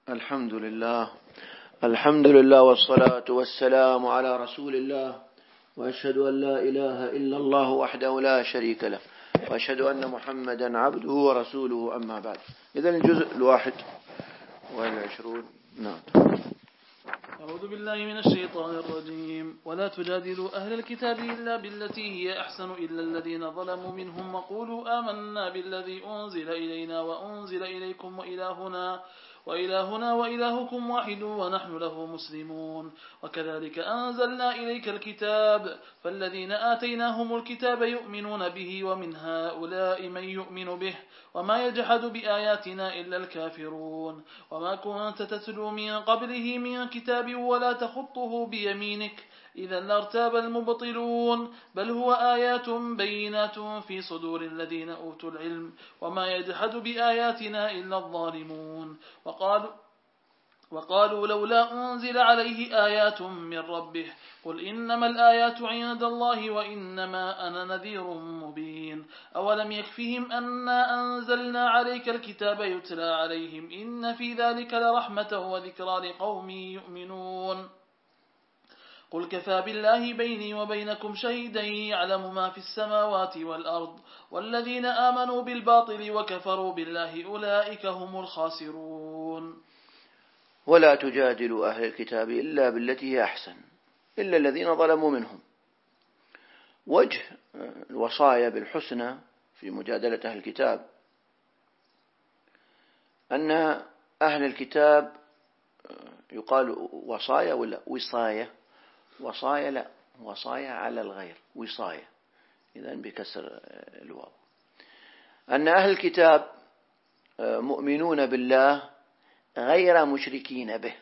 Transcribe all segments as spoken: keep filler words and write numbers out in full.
الحمد لله الحمد لله والصلاة والسلام على رسول الله، وأشهد أن لا إله إلا الله وحده لا شريك له، وأشهد أن محمدا عبده ورسوله، أما بعد. إذن الجزء الواحد والعشرون. نعم. أعوذ بالله من الشيطان الرجيم. ولا تجادلوا أهل الكتاب إلا بالتي هي أحسن إلا الذين ظلموا منهم وقولوا آمنا بالذي أنزل إلينا وأنزل إليكم وإلهنا وإلهنا وإلهكم واحد ونحن له مسلمون. وكذلك أنزلنا إليك الكتاب فالذين آتيناهم الكتاب يؤمنون به ومن هؤلاء من يؤمن به وما يجحد بآياتنا إلا الكافرون. وما كنت تتلو من قبله من كتاب ولا تخطه بيمينك إذا لارتاب المبطلون، بل هو آيات بينات في صدور الذين أوتوا العلم وما يجحد بآياتنا إلا الظالمون. وقالوا وقالوا لولا أنزل عليه آيات من ربه قل إنما الآيات عند الله وإنما أنا نذير مبين. أولم يكفهم أنا أنزلنا عليك الكتاب يتلى عليهم إن في ذلك لرحمة وذكرى لقوم يؤمنون. قل كفى بالله بيني وبينكم شهيدا يعلم ما في السماوات والأرض والذين آمنوا بالباطل وكفروا بالله أولئك هم الخاسرون. ولا تجادلوا أهل الكتاب إلا بالتي هي أحسن إلا الذين ظلموا منهم. وجه الوصايا بالحسنى في مجادلة أهل الكتاب أن أهل الكتاب يقال وصايا ولا وصايا؟ وصايا لا، وصايا على الغير، وصايا إذن بكسر الواو. أن أهل الكتاب مؤمنون بالله غير مشركين به،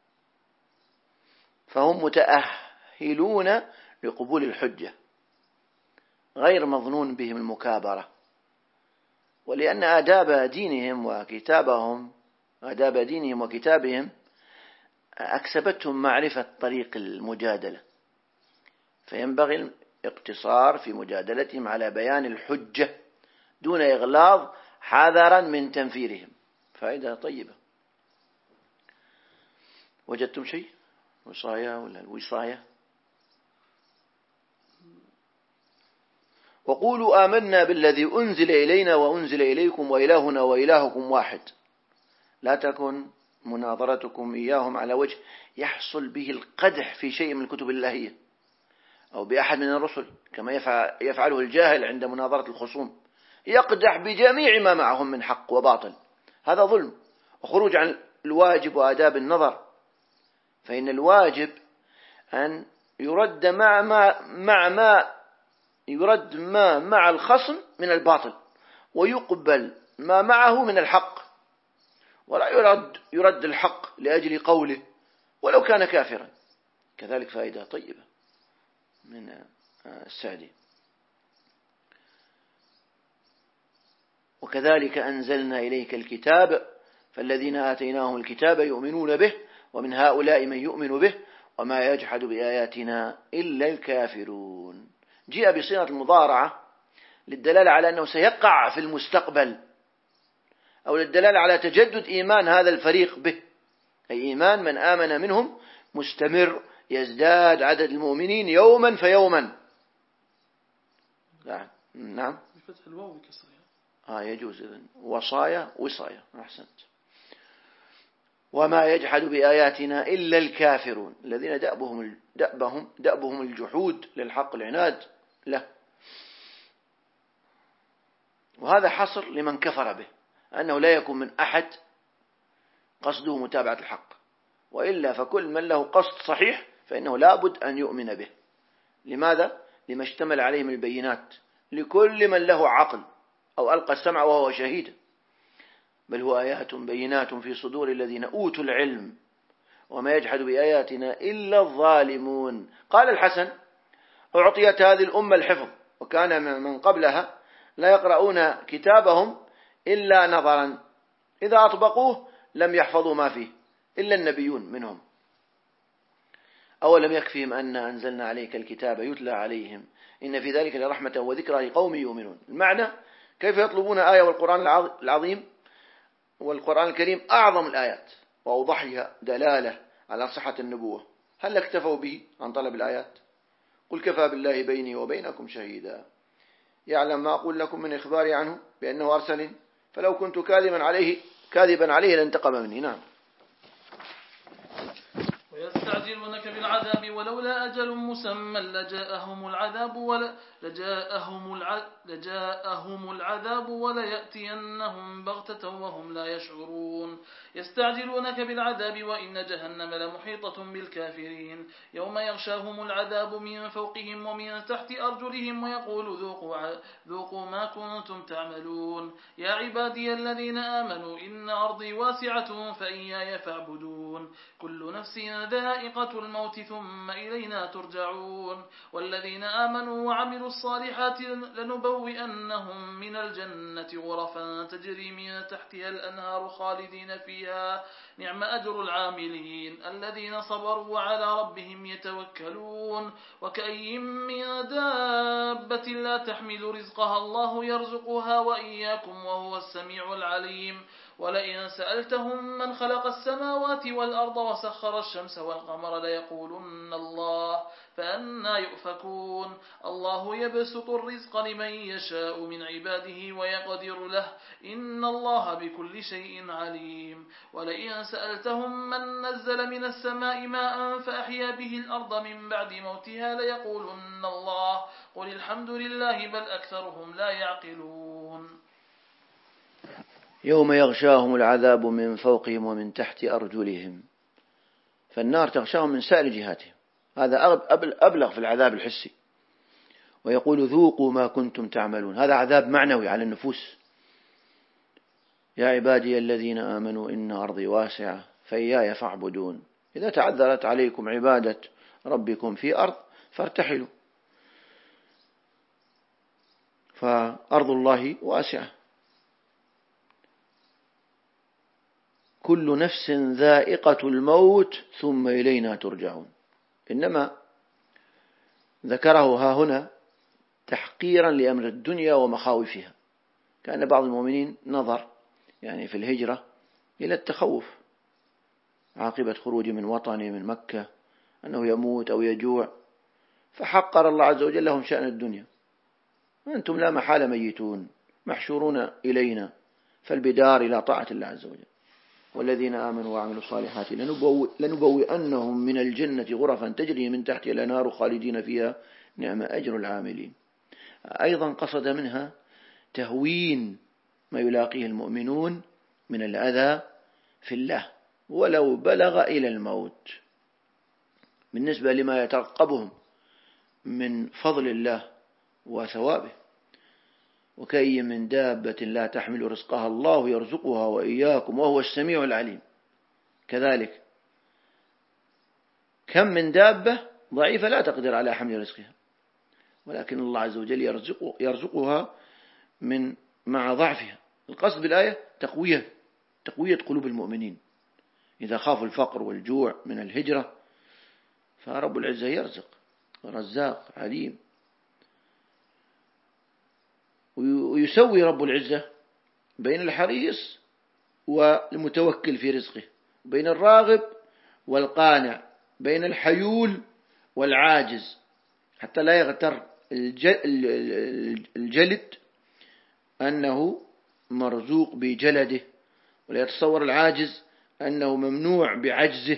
فهم متأهلون لقبول الحجة، غير مظنون بهم المكابرة، ولأن آداب دينهم وكتابهم آداب دينهم وكتابهم أكسبتهم معرفة طريق المجادلة، فينبغي الاقتصار في مجادلتهم على بيان الحجة دون إغلاظ حذرا من تنفيرهم. فائدة طيبة. وجدتم شيء؟ وصايا ولا الوصاية؟ وقولوا آمنا بالذي أنزل إلينا وأنزل إليكم وإلهنا وإلهكم واحد. لا تكن مناظرتكم إياهم على وجه يحصل به القدح في شيء من الكتب الإلهية أو بأحد من الرسل كما يفعله الجاهل عند مناظرة الخصوم، يقدح بجميع ما معهم من حق وباطل. هذا ظلم وخروج عن الواجب وآداب النظر، فإن الواجب أن يرد مع ما مع ما يرد ما مع الخصم من الباطل، ويقبل ما معه من الحق، ولا يرد يرد الحق لأجل قوله ولو كان كافرا. كذلك فائدة طيبة من السعدي. وكذلك أنزلنا إليك الكتاب فالذين آتيناهم الكتاب يؤمنون به ومن هؤلاء من يؤمن به وما يجحد بآياتنا إلا الكافرون. جاء بصيغة المضارعة للدلالة على أنه سيقع في المستقبل، أو للدلالة على تجدد إيمان هذا الفريق به، أي إيمان من آمن منهم مستمر يزداد عدد المؤمنين يوما فيوما. نعم نعم بفتح الواو بكسرها. آه يجوز. إذن وصايا وصايا. أحسنت. وما يجحد بآياتنا إلا الكافرون الذين دأبهم دأبهم دأبهم الجحود للحق، العناد له. وهذا حصر لمن كفر به، أنه لا يكون من أحد قصده متابعة الحق، وإلا فكل من له قصد صحيح فإنه لا بد أن يؤمن به. لماذا؟ لما اشتمل عليه من البينات لكل من له عقل أو ألقى السمع وهو شهيد. بل هو آيات بينات في صدور الذين أوتوا العلم وما يجحد بآياتنا إلا الظالمون. قال الحسن: أعطيت هذه الأمة الحفظ وكان من قبلها لا يقرؤون كتابهم إلا نظرا، إذا أطبقوه لم يحفظوا ما فيه إلا النبيون منهم. أولم يكفيهم أن أنزلنا عليك الكتاب يتلى عليهم إن في ذلك لرحمة وذكرى لقوم يؤمنون. المعنى: كيف يطلبون آية والقرآن العظيم والقرآن الكريم أعظم الآيات وأوضحها دلالة على صحة النبوة، هل اكتفوا به عن طلب الآيات؟ قل كفى بالله بيني وبينكم شهيدا يعلم ما أقول لكم من إخباري عنه بأنه أرسلني فلو كنت كاذبا عليه كاذبا عليه لانتقم مني. نعم. ويستعجلونك بالعذاب ولولا أجل مسمى لجاءهم العذاب ولا لجاءهم الع... لجاءهم العذاب وليأتينهم بغتة وهم لا يشعرون. يستعجلونك بالعذاب وإن جهنم لمحيطة بالكافرين يوم يغشاهم العذاب من فوقهم ومن تحت أرجلهم ويقول ذوقوا, ع... ذوقوا ما كنتم تعملون. يا عبادي الذين آمنوا إن أرضي واسعة فإياي فاعبدون. كل نفس ذائقة الموت ثم إلينا ترجعون. والذين آمنوا وعملوا الصالحات لنبوئنهم من الجنة غرفا تجري من تحتها الأنهار خالدين فيها نعم أجر العاملين الذين صبروا وعلى ربهم يتوكلون. وكأي من دابة لا تحمل رزقها الله يرزقها وإياكم وهو السميع العليم. ولئن سألتهم من خلق السماوات والأرض وسخر الشمس والقمر ليقولن الله فأنى يؤفكون. الله يبسط الرزق لمن يشاء من عباده ويقدر له إن الله بكل شيء عليم. ولئن سألتهم من نزل من السماء ماء فأحيا به الأرض من بعد موتها ليقولن الله قل الحمد لله بل أكثرهم لا يعقلون. يوم يغشاهم العذاب من فوقهم ومن تحت أرجلهم، فالنار تغشاهم من سائر جهاتهم، هذا أبلغ في العذاب الحسي. ويقول ذوقوا ما كنتم تعملون، هذا عذاب معنوي على النفوس. يا عبادي الذين آمنوا إن أرضي واسعة فإياي فاعبدون. إذا تعذرت عليكم عبادة ربكم في أرض فارتحلوا، فأرض الله واسعة. كل نفس ذائقة الموت ثم إلينا ترجعون. إنما ذكره ها هنا تحقيرا لأمر الدنيا ومخاوفها. كان بعض المؤمنين نظر يعني في الهجرة إلى التخوف عاقبة خروجه من وطنه من مكة أنه يموت أو يجوع، فحقر الله عز وجل لهم شأن الدنيا. أنتم لا محال ميتون محشورون إلينا، فالبدار إلى طاعة الله عز وجل. والذين آمنوا وعملوا الصالحات لنبوئنهم من الجنة غرفا تجري من تحتها الأنهار خالدين فيها نعم أجر العاملين. أيضا قصد منها تهوين ما يلاقيه المؤمنون من الأذى في الله ولو بلغ إلى الموت، بالنسبة لما يترقبهم من فضل الله وثوابه. وكأي من دابة لا تحمل رزقها الله يرزقها وإياكم وهو السميع العليم. كذلك كم من دابة ضعيفة لا تقدر على حمل رزقها، ولكن الله عز وجل يرزق يرزقها من مع ضعفها. القصد بالآية تقوية تقوية قلوب المؤمنين إذا خافوا الفقر والجوع من الهجرة، فرب العزة يرزق رزاق عليم. ويسوي رب العزة بين الحريص والمتوكل في رزقه، بين الراغب والقانع، بين الحيول والعاجز، حتى لا يغتر الجلد أنه مرزوق بجلده، ولا يتصور العاجز أنه ممنوع بعجزه.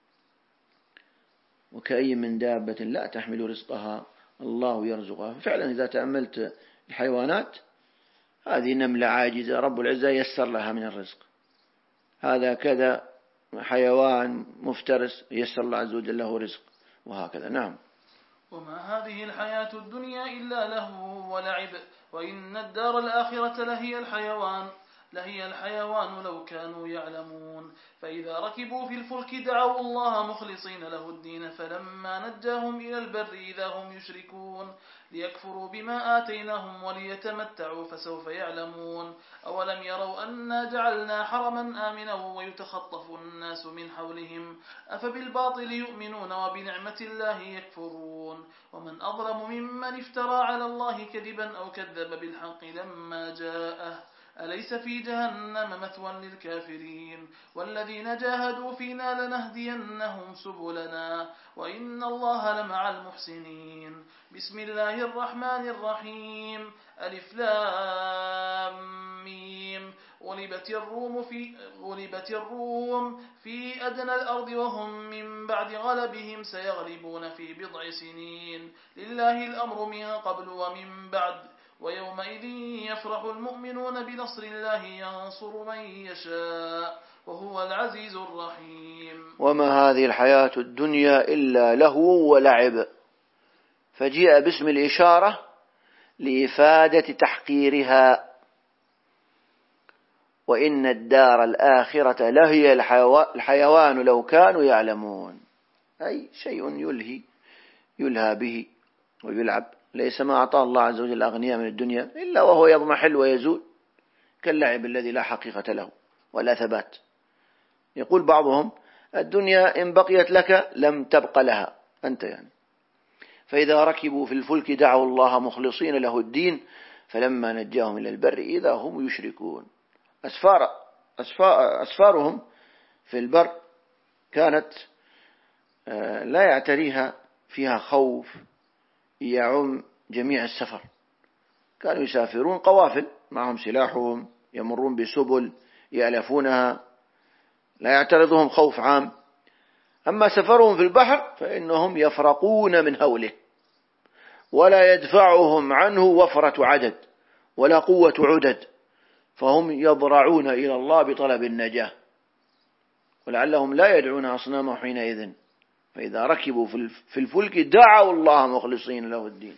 وكأي من دابة لا تحمل رزقها الله يرزقها. فعلا إذا تأملت الحيوانات، هذه نملة عاجزة رب العزة يسر لها من الرزق، هذا كذا حيوان مفترس يسر الله عز وجل له رزق، وهكذا. نعم. وما هذه الحياة الدنيا إلا لهو ولعب وإن الدار الآخرة لهي الحيوان لهي الحيوان لو كانوا يعلمون. فإذا ركبوا في الفلك دعوا الله مخلصين له الدين فلما نجاهم إلى البر إذا هم يشركون ليكفروا بما آتيناهم وليتمتعوا فسوف يعلمون. أولم يروا أنا جعلنا حرما آمنا ويتخطف الناس من حولهم أفبالباطل يؤمنون وبنعمة الله يكفرون. ومن أظلم ممن افترى على الله كذبا أو كذب بالحق لما جاءه أليس في جهنم مثوى للكافرين والذين جاهدوا فينا لنهدينهم سبلنا وإن الله لمع المحسنين. بسم الله الرحمن الرحيم. ألف لام ميم. غلبت الروم في غلبت الروم في أدنى الأرض وهم من بعد غلبهم سيغلبون في بضع سنين. لله الأمر من قبل ومن بعد ويومئذ يفرح المؤمنون بنصر الله ينصر من يشاء وهو العزيز الرحيم. وما هذه الحياة الدنيا إلا لهو ولعب، فجيء باسم الإشارة لإفادة تحقيرها. وإن الدار الآخرة لهي الحيوان لو كانوا يعلمون، أي شيء يلهي يلهى به ويلعب. ليس ما أعطاه الله عز وجل أغنياء من الدنيا إلا وهو يضمحل ويزول كاللعب الذي لا حقيقة له ولا ثبات. يقول بعضهم الدنيا إن بقيت لك لم تبق لها أنت يعني. فإذا ركبوا في الفلك دعوا الله مخلصين له الدين فلما نجاهم إلى البر إذا هم يشركون. أسفار أسفار أسفارهم في البر كانت لا يعتريها فيها خوف يعم جميع السفر. كانوا يسافرون قوافل معهم سلاحهم، يمرون بسبل يألفونها، لا يعترضهم خوف عام. أما سفرهم في البحر فإنهم يفرقون من هوله ولا يدفعهم عنه وفرة عدد ولا قوة عدد، فهم يضرعون إلى الله بطلب النجاة، ولعلهم لا يدعون أصنامه حينئذ. فإذا ركبوا في الفلك دعوا الله مخلصين له الدين.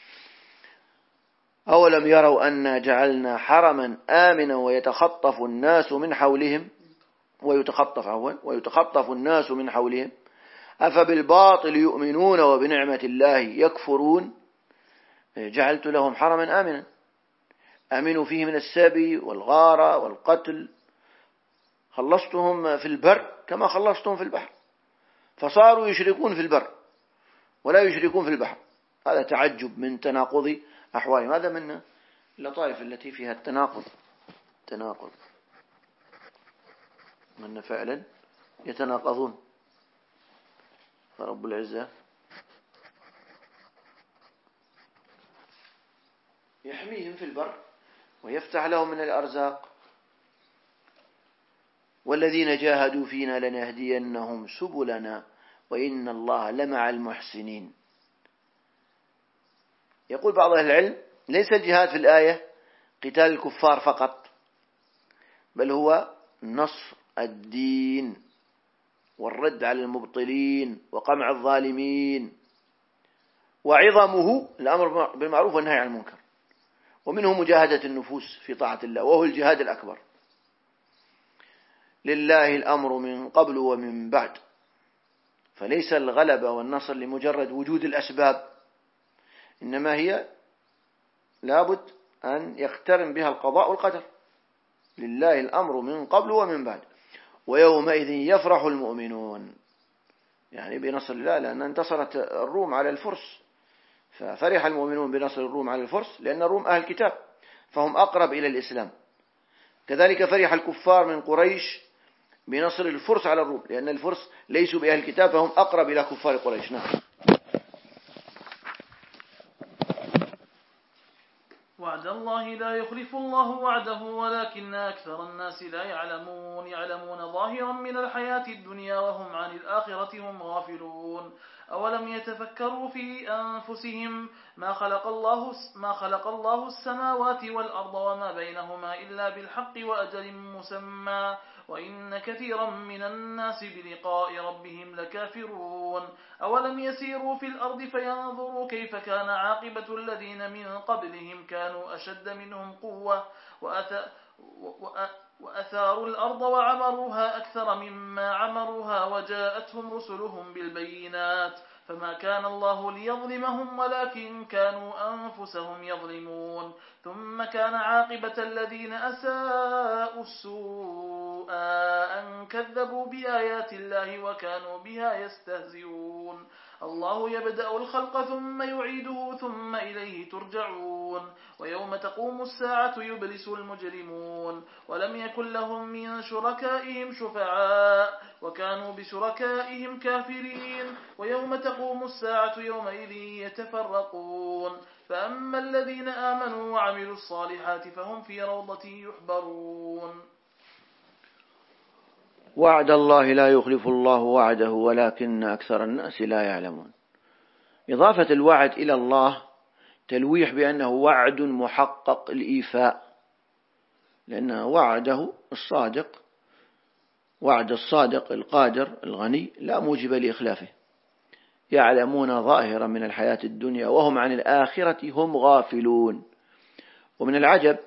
أولم يروا أنا جعلنا حرما آمنا ويتخطف الناس من حولهم ويتخطف عفوا ويتخطف الناس من حولهم أفبالباطل يؤمنون وبنعمة الله يكفرون. جعلت لهم حرما آمنا، أمنوا فيه من السبي والغارة والقتل، خلصتهم في البر كما خلصتهم في البحر، فصاروا يشركون في البر ولا يشركون في البحر. هذا تعجب من تناقض أحوالهم. هذا من اللطائف التي فيها التناقض تناقض من فعلا يتناقضون. فرب العزة يحميهم في البر ويفتح لهم من الأرزاق. والذين جاهدوا فينا لنهدينهم سبلنا وإن الله لمع المحسنين. يقول بعض أهل العلم ليس الجهاد في الآية قتال الكفار فقط، بل هو نصر الدين والرد على المبطلين وقمع الظالمين، وعظمه الأمر بالمعروف والنهي عن المنكر، ومنه مجاهدة النفوس في طاعة الله وهو الجهاد الأكبر. لله الأمر من قبل ومن بعد، فليس الغلبة والنصر لمجرد وجود الأسباب، إنما هي لابد أن يقترن بها القضاء والقدر. لله الأمر من قبل ومن بعد ويومئذ يفرح المؤمنون، يعني بنصر الله، لأن انتصرت الروم على الفرس، ففرح المؤمنون بنصر الروم على الفرس لأن الروم أهل كتاب فهم أقرب إلى الإسلام. كذلك فرح الكفار من قريش بنصر الفرس على الروم لأن الفرس ليسوا بأهل كتاب فهم أقرب إلى كفار قريش. نعم. وعد الله لا يخلف الله وعده ولكن أكثر الناس لا يعلمون يعلمون ظاهرا من الحياة الدنيا وهم عن الآخرة هم غافلون. أولم يتفكروا في أنفسهم ما خلق الله ما خلق الله السماوات والأرض وما بينهما إلا بالحق وأجل مسمى وإن كثيرا من الناس بلقاء ربهم لكافرون. أولم يسيروا في الأرض فينظروا كيف كان عاقبة الذين من قبلهم كانوا أشد منهم قوة وأثاروا الأرض وعمروها أكثر مما عمروها وجاءتهم رسلهم بالبينات فما كان الله ليظلمهم ولكن كانوا أنفسهم يظلمون. ثم كان عاقبة الذين أساءوا السوء أن كذبوا بآيات الله وكانوا بها يستهزئون. الله يبدأ الخلق ثم يعيده ثم إليه ترجعون ويوم تقوم الساعة يبلس المجرمون ولم يكن لهم من شركائهم شفعاء وكانوا بشركائهم كافرين ويوم تقوم الساعة يومئذ يتفرقون فأما الذين آمنوا وعملوا الصالحات فهم في روضة يحبرون. وعد الله لا يخلف الله وعده ولكن أكثر الناس لا يعلمون. إضافة الوعد إلى الله تلويح بأنه وعد محقق الإيفاء، لأن وعده الصادق، وعد الصادق القادر الغني لا موجب لإخلافه. يعلمون ظاهرا من الحياة الدنيا وهم عن الآخرة هم غافلون. ومن العجب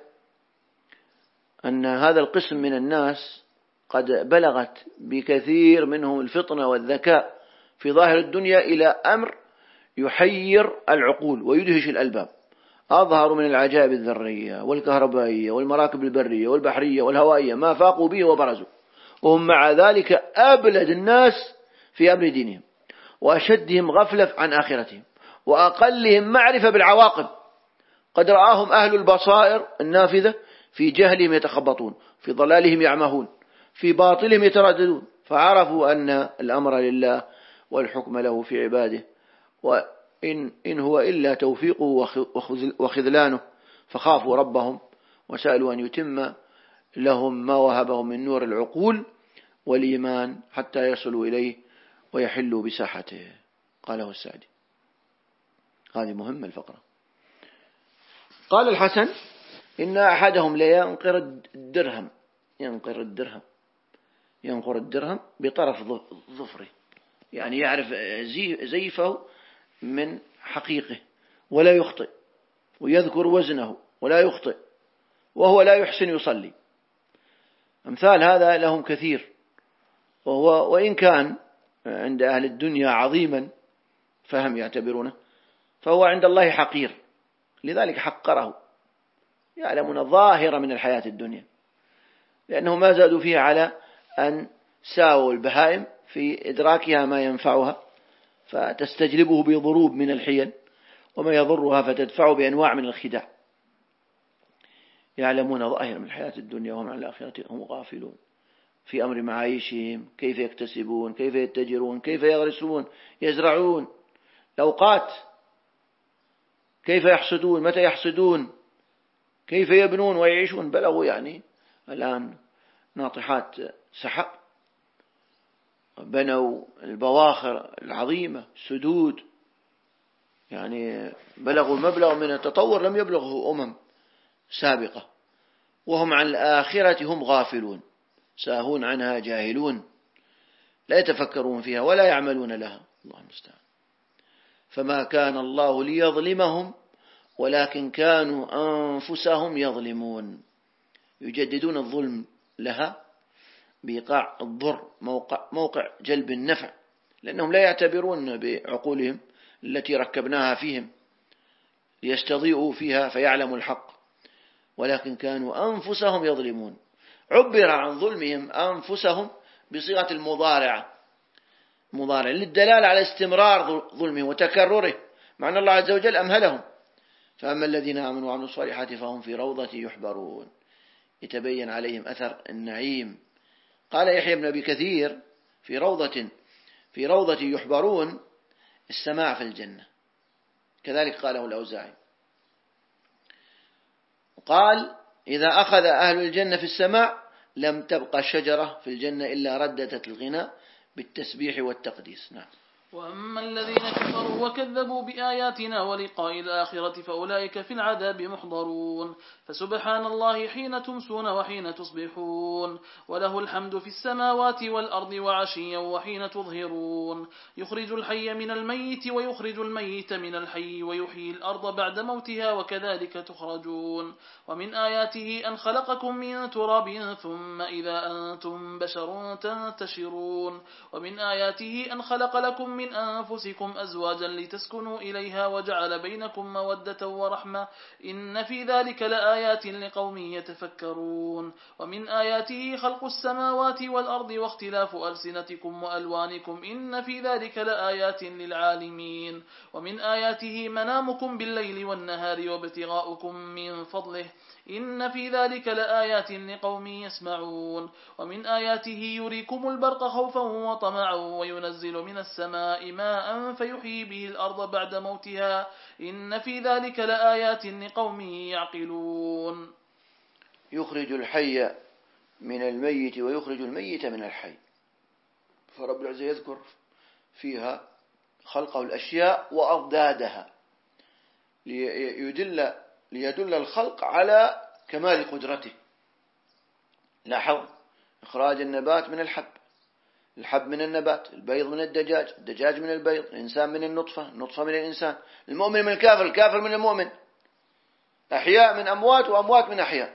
أن هذا القسم من الناس قد بلغت بكثير منهم الفطنة والذكاء في ظاهر الدنيا إلى أمر يحير العقول ويدهش الألباب. أظهر من العجائب الذرية والكهربائية والمراكب البرية والبحرية والهوائية ما فاقوا به وبرزوا، وهم مع ذلك أبلد الناس في أمر دينهم وأشدهم غفلة عن آخرتهم وأقلهم معرفة بالعواقب. قد رآهم أهل البصائر النافذة في جهلهم يتخبطون، في ضلالهم يعمهون، في باطلهم يترددون، فعرفوا أن الأمر لله والحكم له في عباده، وإن إن هو إلا توفيقه وخذلانه، فخافوا ربهم وسألوا أن يتم لهم ما وهبهم من نور العقول والإيمان حتى يصلوا إليه ويحلوا بساحته. قاله السعدي. هذه مهمة الفقرة. قال الحسن: إن أحدهم لينقر الدرهم ينقر الدرهم ينقر الدرهم بطرف ظفره، يعني يعرف زيفه من حقيقه ولا يخطئ، ويذكر وزنه ولا يخطئ، وهو لا يحسن يصلي. أمثال هذا لهم كثير، وهو وإن كان عند أهل الدنيا عظيما فهم يعتبرونه، فهو عند الله حقير، لذلك حقره. يعلمون ظاهرة من الحياة الدنيا، لأنه ما زادوا فيها على أن ساووا البهائم في إدراكها ما ينفعها فتستجلبه بضروب من الحيل، وما يضرها فتدفعه بأنواع من الخداع. يعلمون ظاهرة من الحياة الدنيا وهم عن الآخرة هم غافلون. في أمر معايشهم، كيف يكتسبون، كيف يتجرون، كيف يغرسون يزرعون، الأوقات، كيف يحصدون، متى يحصدون، كيف يبنون ويعيشون. بلغوا يعني الآن ناطحات سحاب، بنوا البواخر العظيمة، سدود، يعني بلغوا مبلغ من التطور لم يبلغه أمم سابقة، وهم عن الآخرة هم غافلون، ساهون عنها جاهلون، لا يتفكرون فيها ولا يعملون لها. الله المستعان. فما كان الله ليظلمهم ولكن كانوا أنفسهم يظلمون. يجددون الظلم لها بإيقاع الضر موقع, موقع جلب النفع، لأنهم لا يعتبرون بعقولهم التي ركبناها فيهم ليستضيئوا فيها فيعلموا الحق، ولكن كانوا أنفسهم يظلمون. عبر عن ظلمهم أنفسهم بصيغة المضارعة، مضارع للدلالة على استمرار ظلمهم وتكرره، مع أن الله عز وجل أمهلهم. فأما الذين آمنوا وعملوا الصالحات فهم في روضة يحبرون، يتبين عليهم أثر النعيم. قال يحيى بن أبي كثير: في روضة في روضة يحبرون السماع في الجنة. كذلك قاله الأوزاعي. قال: إذا أخذ أهل الجنة في السماع لم تبقى شجرة في الجنة إلا رددت الغناء بالتسبيح والتقديس. نعم. وأما الذين كفروا وكذبوا بآياتنا ولقاء الآخرة فأولئك في العذاب محضرون. فسبحان الله حين تمسون وحين تصبحون، وله الحمد في السماوات والأرض وعشيا وحين تظهرون. يخرج الحي من الميت ويخرج الميت من الحي ويحيي الأرض بعد موتها وكذلك تخرجون. ومن آياته أن خلقكم من تراب ثم إذا أنتم بشر تنتشرون. ومن آياته أن خلق لكم من أنفسكم أزواجا لتسكنوا إليها وجعل بينكم مودة ورحمة إن في ذلك لآيات لقوم يتفكرون ومن آياته خلق السماوات والأرض واختلاف ألسنتكم وألوانكم إن في ذلك لآيات للعالمين ومن آياته منامكم بالليل والنهار وابتغاؤكم من فضله إن في ذلك لآيات لقوم يسمعون ومن آياته يريكم البرق خوفا وطمعا وينزل من السماء ماء فيحيي به الأرض بعد موتها إن في ذلك لآيات لقوم يعقلون. يخرج الحي من الميت ويخرج الميت من الحي. فرب العزة يذكر فيها خلقه الأشياء وأضدادها ليدل ليدل الخلق على كمال قدرته. لاحظ إخراج النبات من الحب، الحب من النبات، البيض من الدجاج، الدجاج من البيض، الإنسان من النطفة، النطفة من الإنسان، المؤمن من الكافر، الكافر من المؤمن، أحياء من أموات وأموات من أحياء.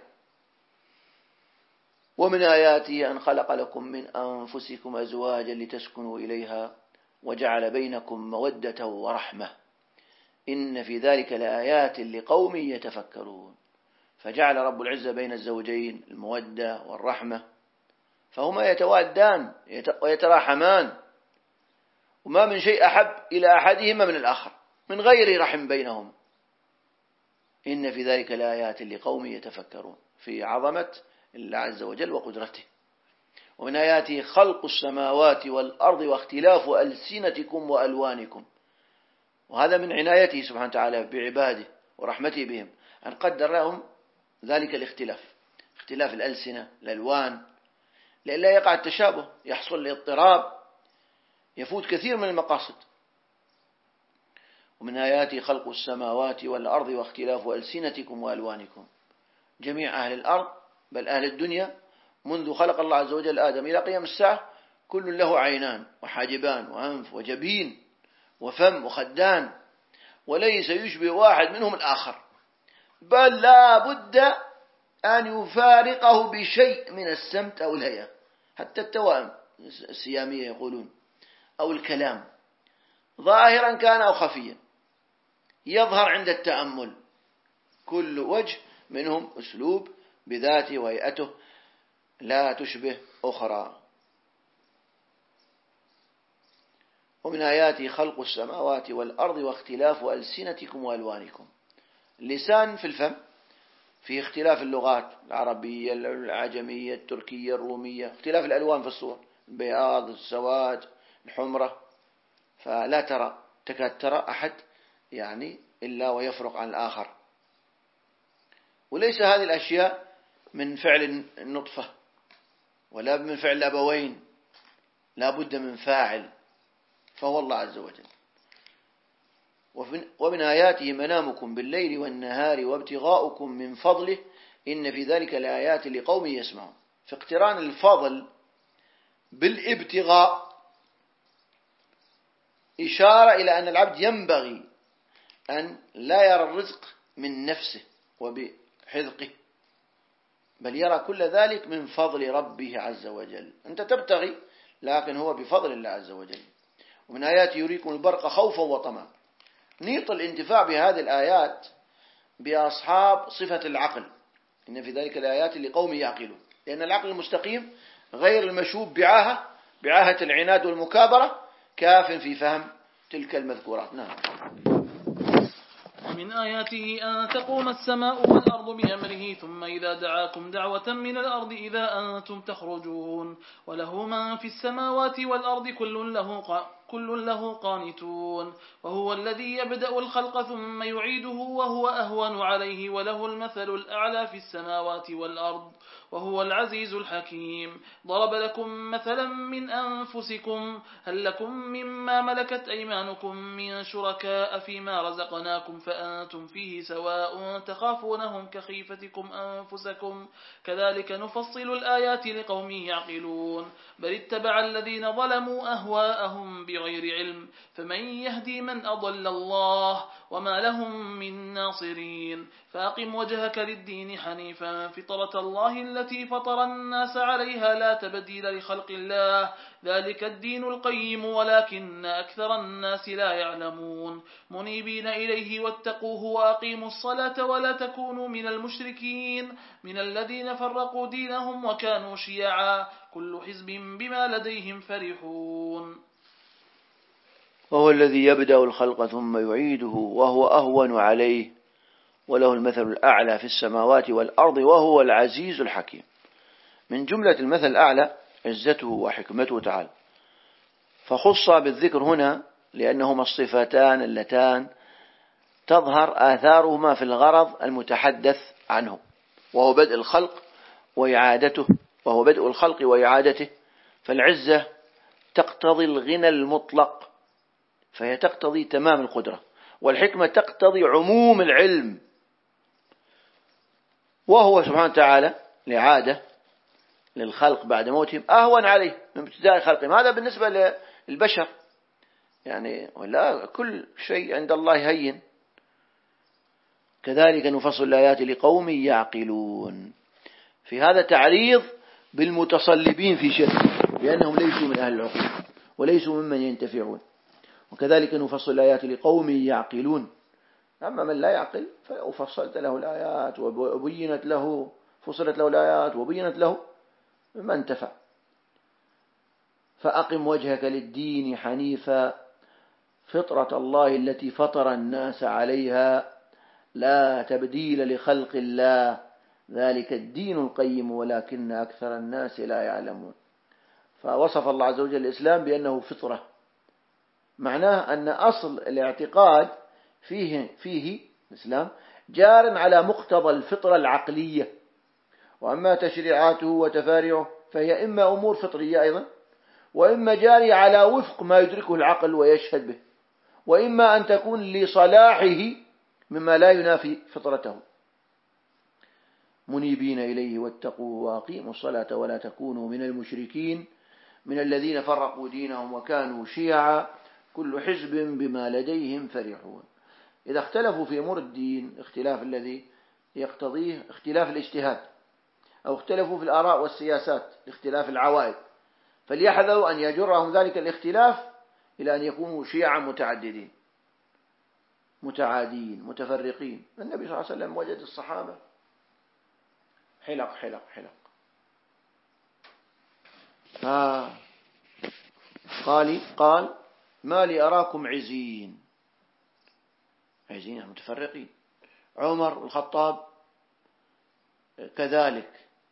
ومن آياته أن خلق لكم من أنفسكم أزواجا لتسكنوا إليها وجعل بينكم مودة ورحمة إن في ذلك لآيات لقوم يتفكرون. فجعل رب العزة بين الزوجين المودة والرحمة، فهما يتوادان ويتراحمان، وما من شيء أحب إلى أحدهما من الآخر من غير رحم بينهم. إن في ذلك لآيات لقوم يتفكرون في عظمة الله عز وجل وقدرته. ومن آياته خلق السماوات والأرض واختلاف ألسنتكم وألوانكم. وهذا من عنايته سبحانه وتعالى بعباده ورحمته بهم أن قدر لهم ذلك الاختلاف، اختلاف الألسنة الألوان، لئلا يقع التشابه، يحصل الاضطراب، يفوت كثير من المقاصد. ومن آياته خلق السماوات والأرض واختلاف ألسنتكم وألوانكم. جميع أهل الأرض بل أهل الدنيا منذ خلق الله عز وجل آدم إلى قيام الساعة كل له عينان وحاجبان وأنف وجبين وفم وخدان، وليس يشبه واحد منهم الآخر، بل لا بد أن يفارقه بشيء من السمت أو الهيئة. حتى التوائم السيامية يقولون أو الكلام ظاهرا كان أو خفيا يظهر عند التأمل، كل وجه منهم أسلوب بذاته وهيئته لا تشبه أخرى. ومن آياته خلق السماوات والأرض واختلاف ألسنتكم وألوانكم. اللسان في الفم في اختلاف اللغات العربية العجمية التركية الرومية، اختلاف الألوان في الصور، البياض السواد الحمرة، فلا ترى تكاد ترى أحد يعني إلا ويفرق عن الآخر. وليس هذه الأشياء من فعل النطفة ولا من فعل الأبوين، لا بد من فاعل فهو الله عز وجل. ومن آياته منامكم بالليل والنهار وابتغاؤكم من فضله إن في ذلك لآيات لقوم يسمعون. في اقتران الفضل بالابتغاء إشارة إلى أن العبد ينبغي أن لا يرى الرزق من نفسه وبحذقه، بل يرى كل ذلك من فضل ربه عز وجل. أنت تبتغي لكن هو بفضل الله عز وجل. ومن آياته يريكم البرق خوفا وطمعا. نيط الانتفاع بهذه الآيات بأصحاب صفة العقل، إن في ذلك الآيات لقوم يعقلون، لأن العقل المستقيم غير المشوب بعاهة بعاهة العناد والمكابرة كاف في فهم تلك المذكورات. نعم. ومن آياته أن تقوم السماء والأرض بأمره ثم إذا دعاكم دعوة من الأرض إذا أنتم تخرجون وله من في السماوات والأرض كل له قا كل له قانتون وهو الذي يبدأ الخلق ثم يعيده وهو أهون عليه وله المثل الأعلى في السماوات والأرض وهو العزيز الحكيم. ضرب لكم مثلا من أنفسكم هل لكم مما ملكت أيمانكم من شركاء فيما رزقناكم فأنتم فيه سواء تخافونهم كخيفتكم أنفسكم كذلك نفصل الآيات لقوم يعقلون. بل اتبع الذين ظلموا أهواءهم بغير علم فمن يهدي من أضل الله وما لهم من ناصرين. فأقم وجهك للدين حنيفا فطرة الله التي فطر الناس عليها لا تبديل لخلق الله ذلك الدين القيم ولكن أكثر الناس لا يعلمون منيبين إليه واتقوه وأقيموا الصلاة ولا تكونوا من المشركين من الذين فرقوا دينهم وكانوا شيعا كل حزب بما لديهم فرحون وهو الذي يبدأ الخلق ثم يعيده وهو أهون عليه وله المثل الأعلى في السماوات والأرض وهو العزيز الحكيم. من جملة المثل الأعلى عزته وحكمته تعالى، فخص بالذكر هنا لأنهما الصفتان اللتان تظهر آثارهما في الغرض المتحدث عنه وهو بدء الخلق وإعادته وهو بدء الخلق وإعادته. فالعزة تقتضي الغنى المطلق فهي تقتضي تمام القدرة، والحكمة تقتضي عموم العلم، وهو سبحانه وتعالى لعادة للخلق بعد موتهم أهون عليه من ابتداء خلقهم. هذا بالنسبة للبشر يعني، ولا كل شيء عند الله هين. كذلك نفصل الآيات لقوم يعقلون. في هذا تعريض بالمتصلبين في شرك لأنهم ليسوا من أهل العقول وليسوا ممن ينتفعون. وكذلك نفصل الآيات لقوم يعقلون. أما من لا يعقل ففصلت له الآيات وبينت له فصلت له الآيات وبينت له ما انتفع. فأقم وجهك للدين حنيفا فطرة الله التي فطر الناس عليها لا تبديل لخلق الله ذلك الدين القيم ولكن أكثر الناس لا يعلمون. فوصف الله عز وجل الإسلام بأنه فطرة، معناه أن أصل الاعتقاد فيه فيه الإسلام جار على مقتضى الفطرة العقلية، وأما تشريعاته وتفارعه فهي إما أمور فطرية أيضا، وإما جاري على وفق ما يدركه العقل ويشهد به، وإما أن تكون لصلاحه مما لا ينافي فطرته. منيبين إليه واتقوه وأقيموا الصلاة ولا تكونوا من المشركين من الذين فرقوا دينهم وكانوا شيعا كل حزب بما لديهم فرحون. إذا اختلفوا في أمور الدين اختلاف الذي يقتضيه اختلاف الاجتهاد، أو اختلفوا في الآراء والسياسات اختلاف العوائد، فليحذروا أن يجرهم ذلك الاختلاف إلى أن يكونوا شيعا متعددين متعادين متفرقين. النبي صلى الله عليه وسلم وجد الصحابة حلق حلق حلق قال قال ما لي أراكم عزين عزين متفرقين. عمر الخطاب كذلك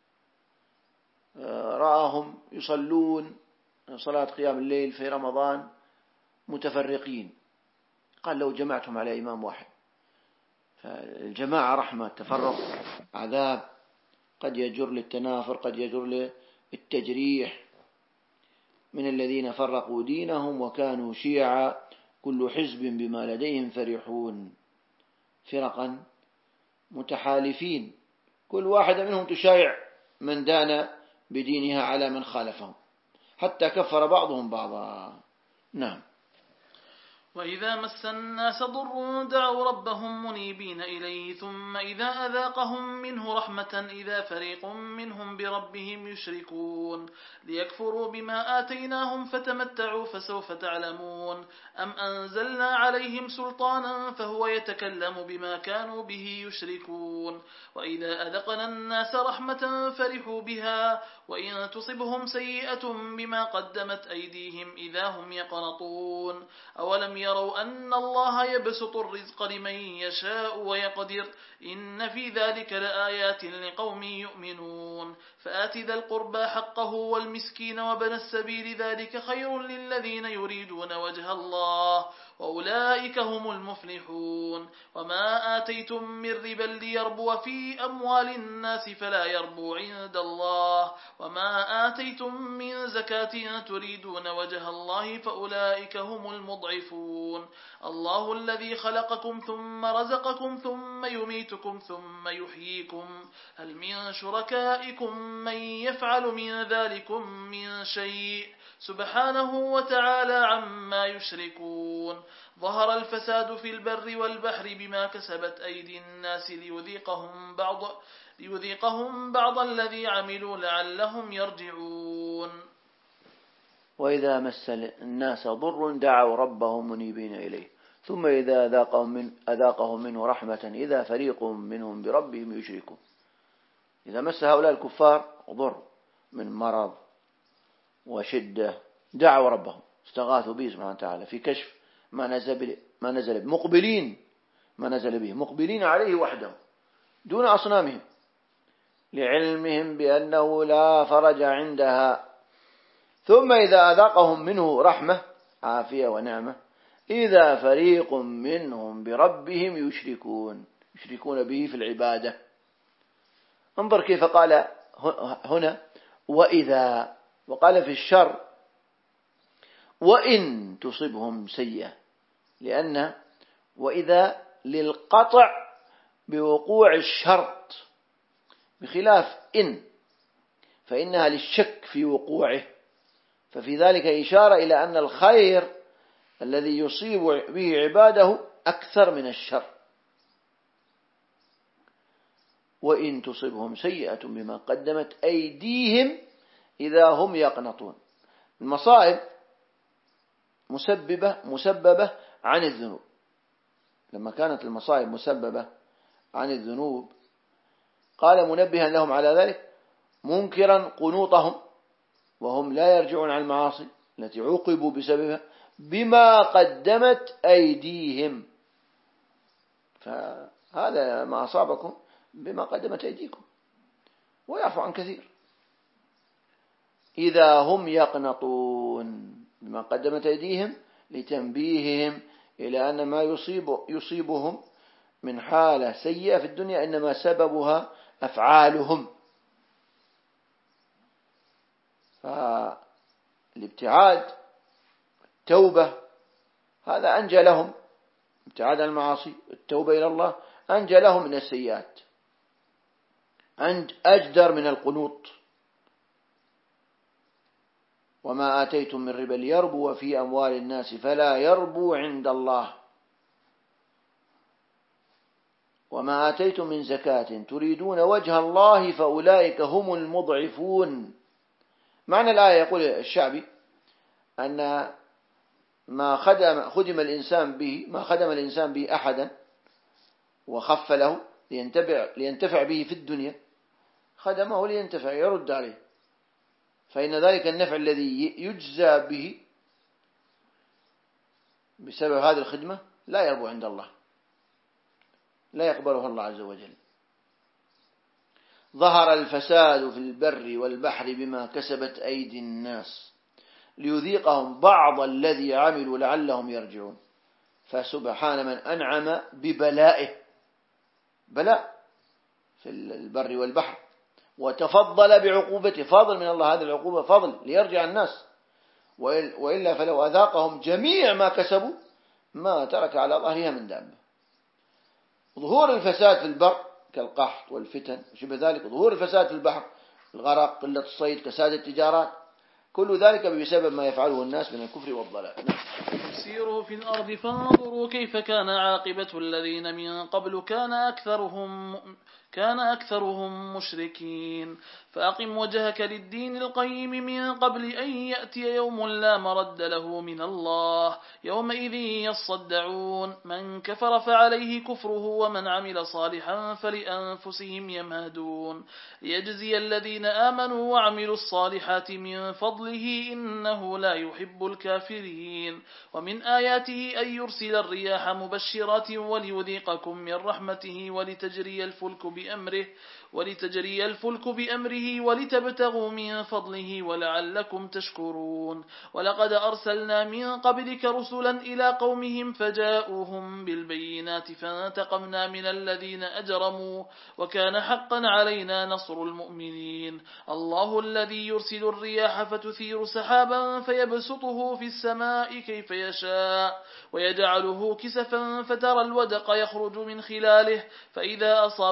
رآهم يصلون صلاة قيام الليل في رمضان متفرقين، قال لو جمعتهم على إمام واحد. فالجماعة رحمة، التفرق عذاب، قد يجر للتنافر قد يجر للتجريح. من الذين فرقوا دينهم وكانوا شيعا كل حزب بما لديهم فرحون. فرقا متحالفين كل واحد منهم تشايع من دان بدينها على من خالفهم حتى كفر بعضهم بعضا. نعم. وإذا مس الناس ضر دعوا ربهم منيبين إليه ثم إذا أذاقهم منه رحمة إذا فريق منهم بربهم يشركون ليكفروا بما آتيناهم فتمتعوا فسوف تعلمون أم أنزلنا عليهم سلطانا فهو يتكلم بما كانوا به يشركون وإذا أذقنا الناس رحمة فرحوا بها وإن تصبهم سيئة بما قدمت أيديهم إذا هم يقنطون أولم يروا أن الله يبسط الرزق لمن يشاء ويقدر إن في ذلك لآيات لقوم يؤمنون فآت ذا القربى حقه والمسكين وابن السبيل ذلك خير للذين يريدون وجه الله وأولئك هم المفلحون وما آتيتم من ربا ليربو في أموال الناس فلا يربو عند الله وما آتيتم من زكاة تريدون وجه الله فأولئك هم المضعفون الله الذي خلقكم ثم رزقكم ثم يميتكم ثم يحييكم هل من شركائكم من يفعل من ذلكم من شيء سبحانه وتعالى عما يشركون ظهر الفساد في البر والبحر بما كسبت أيدي الناس ليذيقهم بعض ليذيقهم بعض الذي عملوا لعلهم يرجعون. وإذا مس الناس ضر دعوا ربهم منيبين إليه ثم إذا أذاقهم, من أذاقهم منه رحمة إذا فريق منهم بربهم يشركون. إذا مس هؤلاء الكفار ضر من مرض وشدة دعوا ربهم استغاثوا به سبحانه وتعالى في كشف ما نزل ما نزل به مقبلين ما نزل به مقبلين عليه وحده دون أصنامهم لعلمهم بأنه لا فرج عندها. ثم إذا أذاقهم منه رحمة عافية ونعمة إذا فريق منهم بربهم يشركون يشركون به في العبادة. انظر كيف قال هنا وإذا، وقال في الشر وإن تصبهم سيئة، لأن وإذا للقطع بوقوع الشرط بخلاف إن فإنها للشك في وقوعه، ففي ذلك إشارة إلى أن الخير الذي يصيب به عباده أكثر من الشر. وإن تصبهم سيئة بما قدمت أيديهم إذا هم يقنطون. المصائب مسببة مسببة عن الذنوب، لما كانت المصائب مسببة عن الذنوب قال منبها لهم على ذلك منكرا قنوطهم وهم لا يرجعون عن المعاصي التي عوقبوا بسببها بما قدمت أيديهم، فهذا ما أصابكم بما قدمت أيديكم ويعفو عن كثير. إذا هم يقنطون بما قدمت أيديهم لتنبيههم إلى أن ما يصيب يصيبهم من حالة سيئة في الدنيا إنما سببها أفعالهم. فالابتعاد التوبة هذا أنجى لهم، ابتعاد عن المعاصي التوبة إلى الله أنجى لهم من السيئات، أجدر من القنوط. وما آتيتم من ربا ليربو في أموال الناس فلا يربو عند الله وما آتيتم من زكاة تريدون وجه الله فأولئك هم المضعفون. معنى الآية يقول الشعبي أن ما خدم, خدم الإنسان به ما خدم الإنسان به أحدا وخف له لينتفع, لينتفع به في الدنيا خدمه لينتفع يرد عليه، فإن ذلك النفع الذي يجزى به بسبب هذه الخدمة لا يربو عند الله، لا يقبله الله عز وجل. ظهر الفساد في البر والبحر بما كسبت أيدي الناس ليذيقهم بعض الذي عملوا لعلهم يرجعون. فسبحان من أنعم ببلائه، بلاء في البر والبحر، وتفضل بعقوبته، فضل من الله، هذه العقوبة فضل ليرجع الناس، وإلا فلو أذاقهم جميع ما كسبوا ما ترك على ظهرها من دابة. ظهور الفساد في البر كالقحط والفتن وشبه ذلك، ظهور الفساد في البحر الغرق قلة الصيد كساد التجارات، كل ذلك بسبب ما يفعله الناس من الكفر والضلال. سيروا في الأرض فانظروا كيف كان عاقبة الذين من قبل كان أكثرهم كان أكثرهم مشركين. فأقم وجهك للدين القيم من قبل أن يأتي يوم لا مرد له من الله يومئذ يصدعون. من كفر فعليه كفره ومن عمل صالحا فلأنفسهم يمهدون ليجزي الذين آمنوا وعملوا الصالحات من فضله إنه لا يحب الكافرين. ومن آياته أن يرسل الرياح مبشرات وليذيقكم من رحمته ولتجري الفلك بأمره ولتجري الفلك بأمره ولتبتغوا من فضله ولعلكم تشكرون. ولقد أرسلنا من قبلك رسلا إلى قومهم فجاءوهم بالبينات فانتقمنا من الذين أجرموا وكان حقا علينا نصر المؤمنين. الله الذي يرسل الرياح فتثير سحابا فيبسطه في السماء كيف يشاء ويجعله كسفا فترى الودق يخرج من خلاله فإذا أصاب به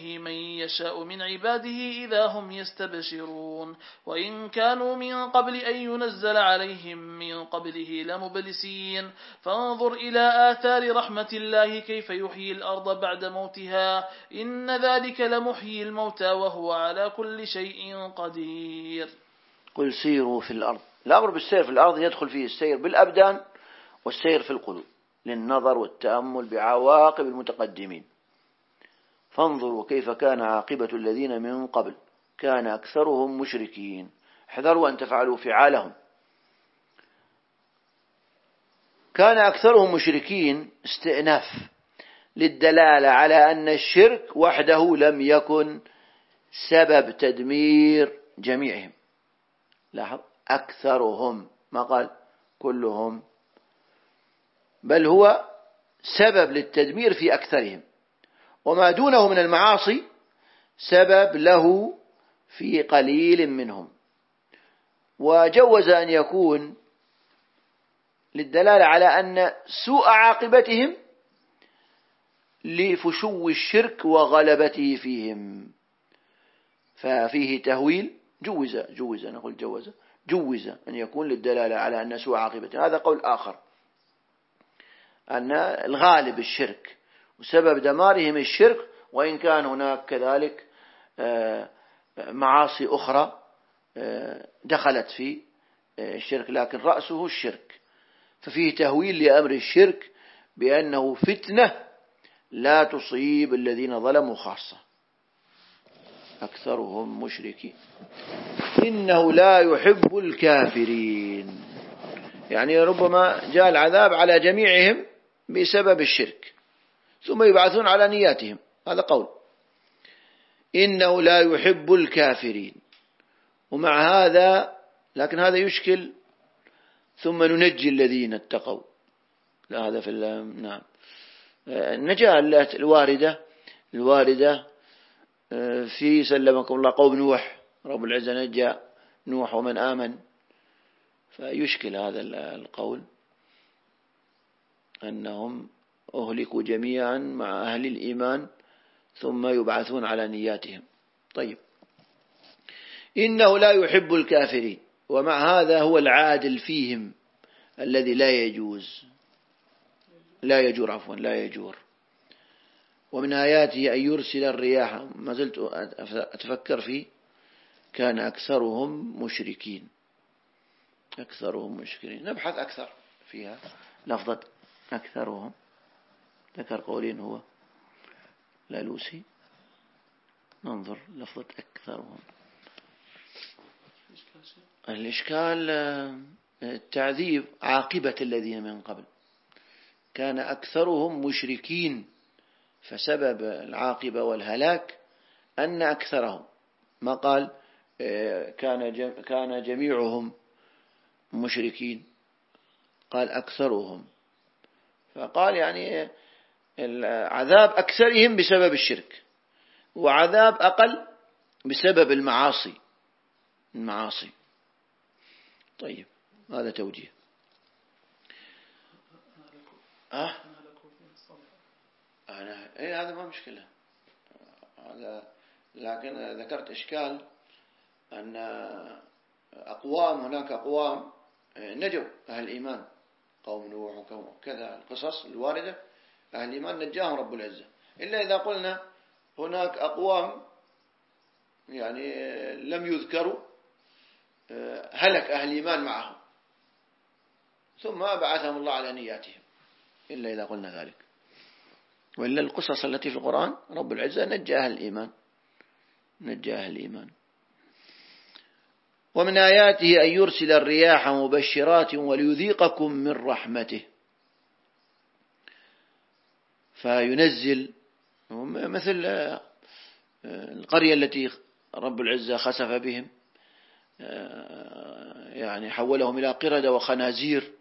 به من يشاء من عباده إذا هم يستبشرون وإن كانوا من قبل أن ينزل عليهم من قبله لمبلسين فانظر إلى آثار رحمة الله كيف يحيي الأرض بعد موتها إن ذلك لمحيي الموتى وهو على كل شيء قدير. قل سيروا في الأرض. الأمر بالسير في الأرض يدخل فيه السير بالأبدان والسير في القلوب للنظر والتأمل بعواقب المتقدمين. فانظروا كيف كان عاقبة الذين من قبل كان أكثرهم مشركين. احذروا أن تفعلوا فعالهم. كان أكثرهم مشركين استئناف للدلالة على أن الشرك وحده لم يكن سبب تدمير جميعهم. لاحظ أكثرهم ما قال كلهم، بل هو سبب للتدمير في أكثرهم، وما دونه من المعاصي سبب له في قليل منهم. وجوز أن يكون للدلالة على أن سوء عاقبتهم لفشو الشرك وغلبته فيهم، ففيه تهويل. جوز جوز نقول جوز جوز أن يكون للدلالة على أن سوء عاقبته. هذا قول آخر، أن الغالب الشرك وسبب دمارهم الشرك، وإن كان هناك كذلك معاصي أخرى دخلت في الشرك لكن رأسه الشرك. ففيه تهويل لأمر الشرك بأنه فتنة لا تصيب الذين ظلموا خاصة. أكثرهم مشركين إنه لا يحب الكافرين، يعني ربما جاء العذاب على جميعهم بسبب الشرك ثم يبعثون على نياتهم. هذا قول إنه لا يحب الكافرين. ومع هذا لكن هذا يشكل ثم ننجي الذين اتقوا. لا هذا في نعم النجاة الواردة الواردة في سلمكم الله قوم نوح، رب العزة نجى نوح ومن آمن. فيشكل هذا القول أنهم أهلكوا جميعا مع أهل الإيمان ثم يبعثون على نياتهم. طيب إنه لا يحب الكافرين، ومع هذا هو العادل فيهم الذي لا يجوز لا يجور عفوا لا يجور. ومن آياته أن يرسل الرياح. ما زلت أتفكر فيه. كان أكثرهم مشركين أكثرهم مشركين. نبحث أكثر فيها. لفظة أكثرهم ذكر قولين هو لالوسي. ننظر لفظة أكثرهم. الإشكال التعذيب عاقبة الذين من قبل كان أكثرهم مشركين، فسبب العاقبة والهلاك أن أكثرهم. ما قال كان كان جميعهم مشركين، قال أكثرهم. فقال يعني العذاب أكثرهم بسبب الشرك، وعذاب أقل بسبب المعاصي المعاصي. طيب هذا توجيه. أه؟ أنا إيه هذا ما مشكلة هذا، لكن ذكرت إشكال أن أقوام هناك أقوام نجوا أهل الإيمان، قوم نوح وكذا القصص الواردة أهل الإيمان نجاهم رب العزة. إلا إذا قلنا هناك أقوام يعني لم يذكروا هلك أهل الإيمان معهم ثم بعثهم الله على نياتهم، إلا إذا قلنا ذلك. وإلا القصص التي في القرآن رب العزة نجى أهل الإيمان نجى أهل الإيمان. ومن آياته أن يرسل الرياح مبشرات وليذيقكم من رحمته. فينزل مثل القرية التي رب العزة خسف بهم، يعني حولهم إلى قردة وخنازير،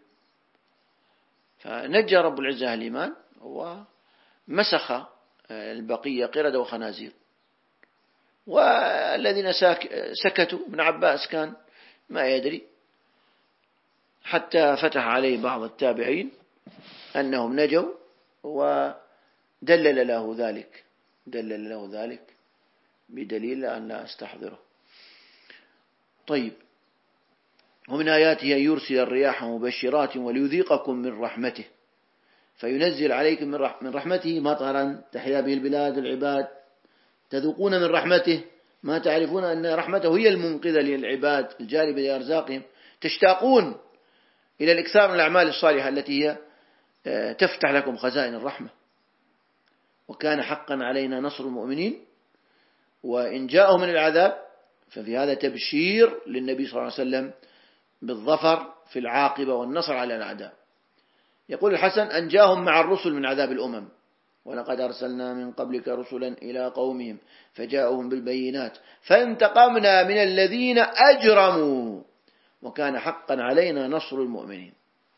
فنجى رب العزة أهل الإيمان ومسخ البقية قردة وخنازير. والذين سكتوا ابن عباس كان ما يدري حتى فتح عليه بعض التابعين أنهم نجوا، ودلل له ذلك دلل له ذلك بدليل أن لا أستحضره. طيب، ومن آياته أن يرسل الرياح مبشرات وليذيقكم من رحمته فينزل عليكم من رحمته مطرا تحيا به البلاد العباد، تذوقون من رحمته ما تعرفون أن رحمته هي المنقذة للعباد الجالبة لأرزاقهم، تشتاقون إلى الإكثار من الأعمال الصالحة التي هي تفتح لكم خزائن الرحمة. وكان حقا علينا نصر المؤمنين، وإن جاءهم من العذاب ففي هذا تبشير للنبي صلى الله عليه وسلم بالظفر في العاقبة والنصر على الأعداء. يقول الحسن: أن جاءهم مع الرسل من عذاب الأمم، ولقد أرسلنا من قبلك رسلا إلى قومهم فجاءهم بالبينات فانتقمنا من الذين أجرموا وكان حقا علينا نصر المؤمنين.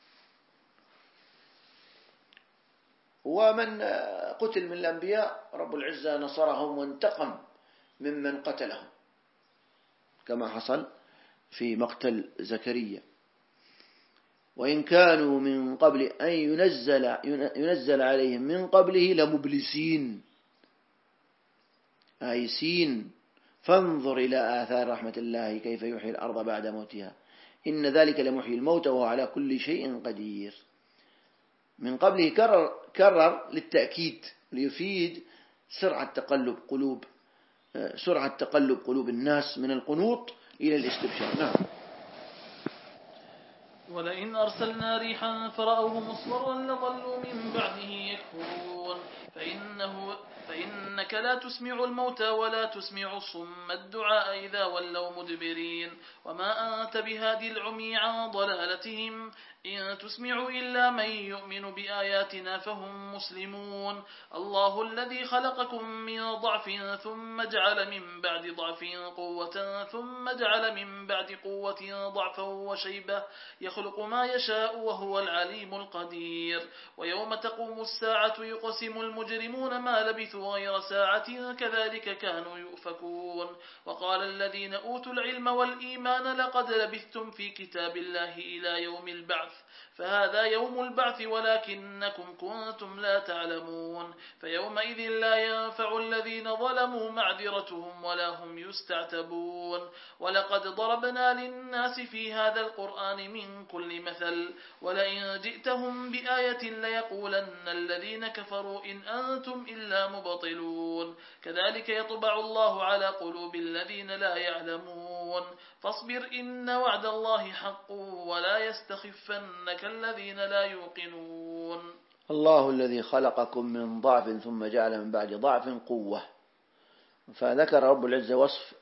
ومن قتل من الأنبياء رب العزة نصرهم وانتقم ممن قتلهم، كما حصل في مقتل زكريا. وإن كانوا من قبل أن ينزل, ينزل عليهم من قبله لمبلسين آيسين فانظر إلى آثار رحمة الله كيف يحيي الأرض بعد موتها إن ذلك لمحيي الموتى وهو على كل شيء قدير. من قبله كرر, كرر للتأكيد ليفيد سرعة تقلب قلوب سرعة تقلب قلوب الناس من القنوط إلى الاستبشار. نعم. ولئن أرسلنا ريحا فرأوه مصفرا لظلوا من بعده يكفرون فإنه فإنك لا تسمع الموتى ولا تسمع الصم الدعاء إذا ولوا مدبرين وما أنت بهادي العمي عن ضلالتهم إن تسمع إلا من يؤمن بآياتنا فهم مسلمون. الله الذي خلقكم من ضعف ثم جعل من بعد ضعف قوة ثم جعل من بعد قوة ضعفا وشيبة يخلق ما يشاء وهو العليم القدير. ويوم تقوم الساعة يقسم المجرمون ما لبثوا غير ساعة كذلك كانوا يؤفكون. وقال الذين أوتوا العلم والإيمان لقد لبثتم في كتاب الله إلى يوم البعث فهذا يوم البعث ولكنكم كنتم لا تعلمون فيومئذ لا ينفع الذين ظلموا معذرتهم ولا هم يستعتبون. ولقد ضربنا للناس في هذا القرآن من كل مثل ولئن جئتهم بآية ليقولن الذين كفروا إن أنتم إلا مبطلون كذلك يطبع الله على قلوب الذين لا يعلمون فاصبر إن وعد الله حق ولا يستخفنك الذين لا يوقنون. الله الذي خلقكم من ضعف ثم جعل من بعد ضعف قوة. فذكر رب العزة وصف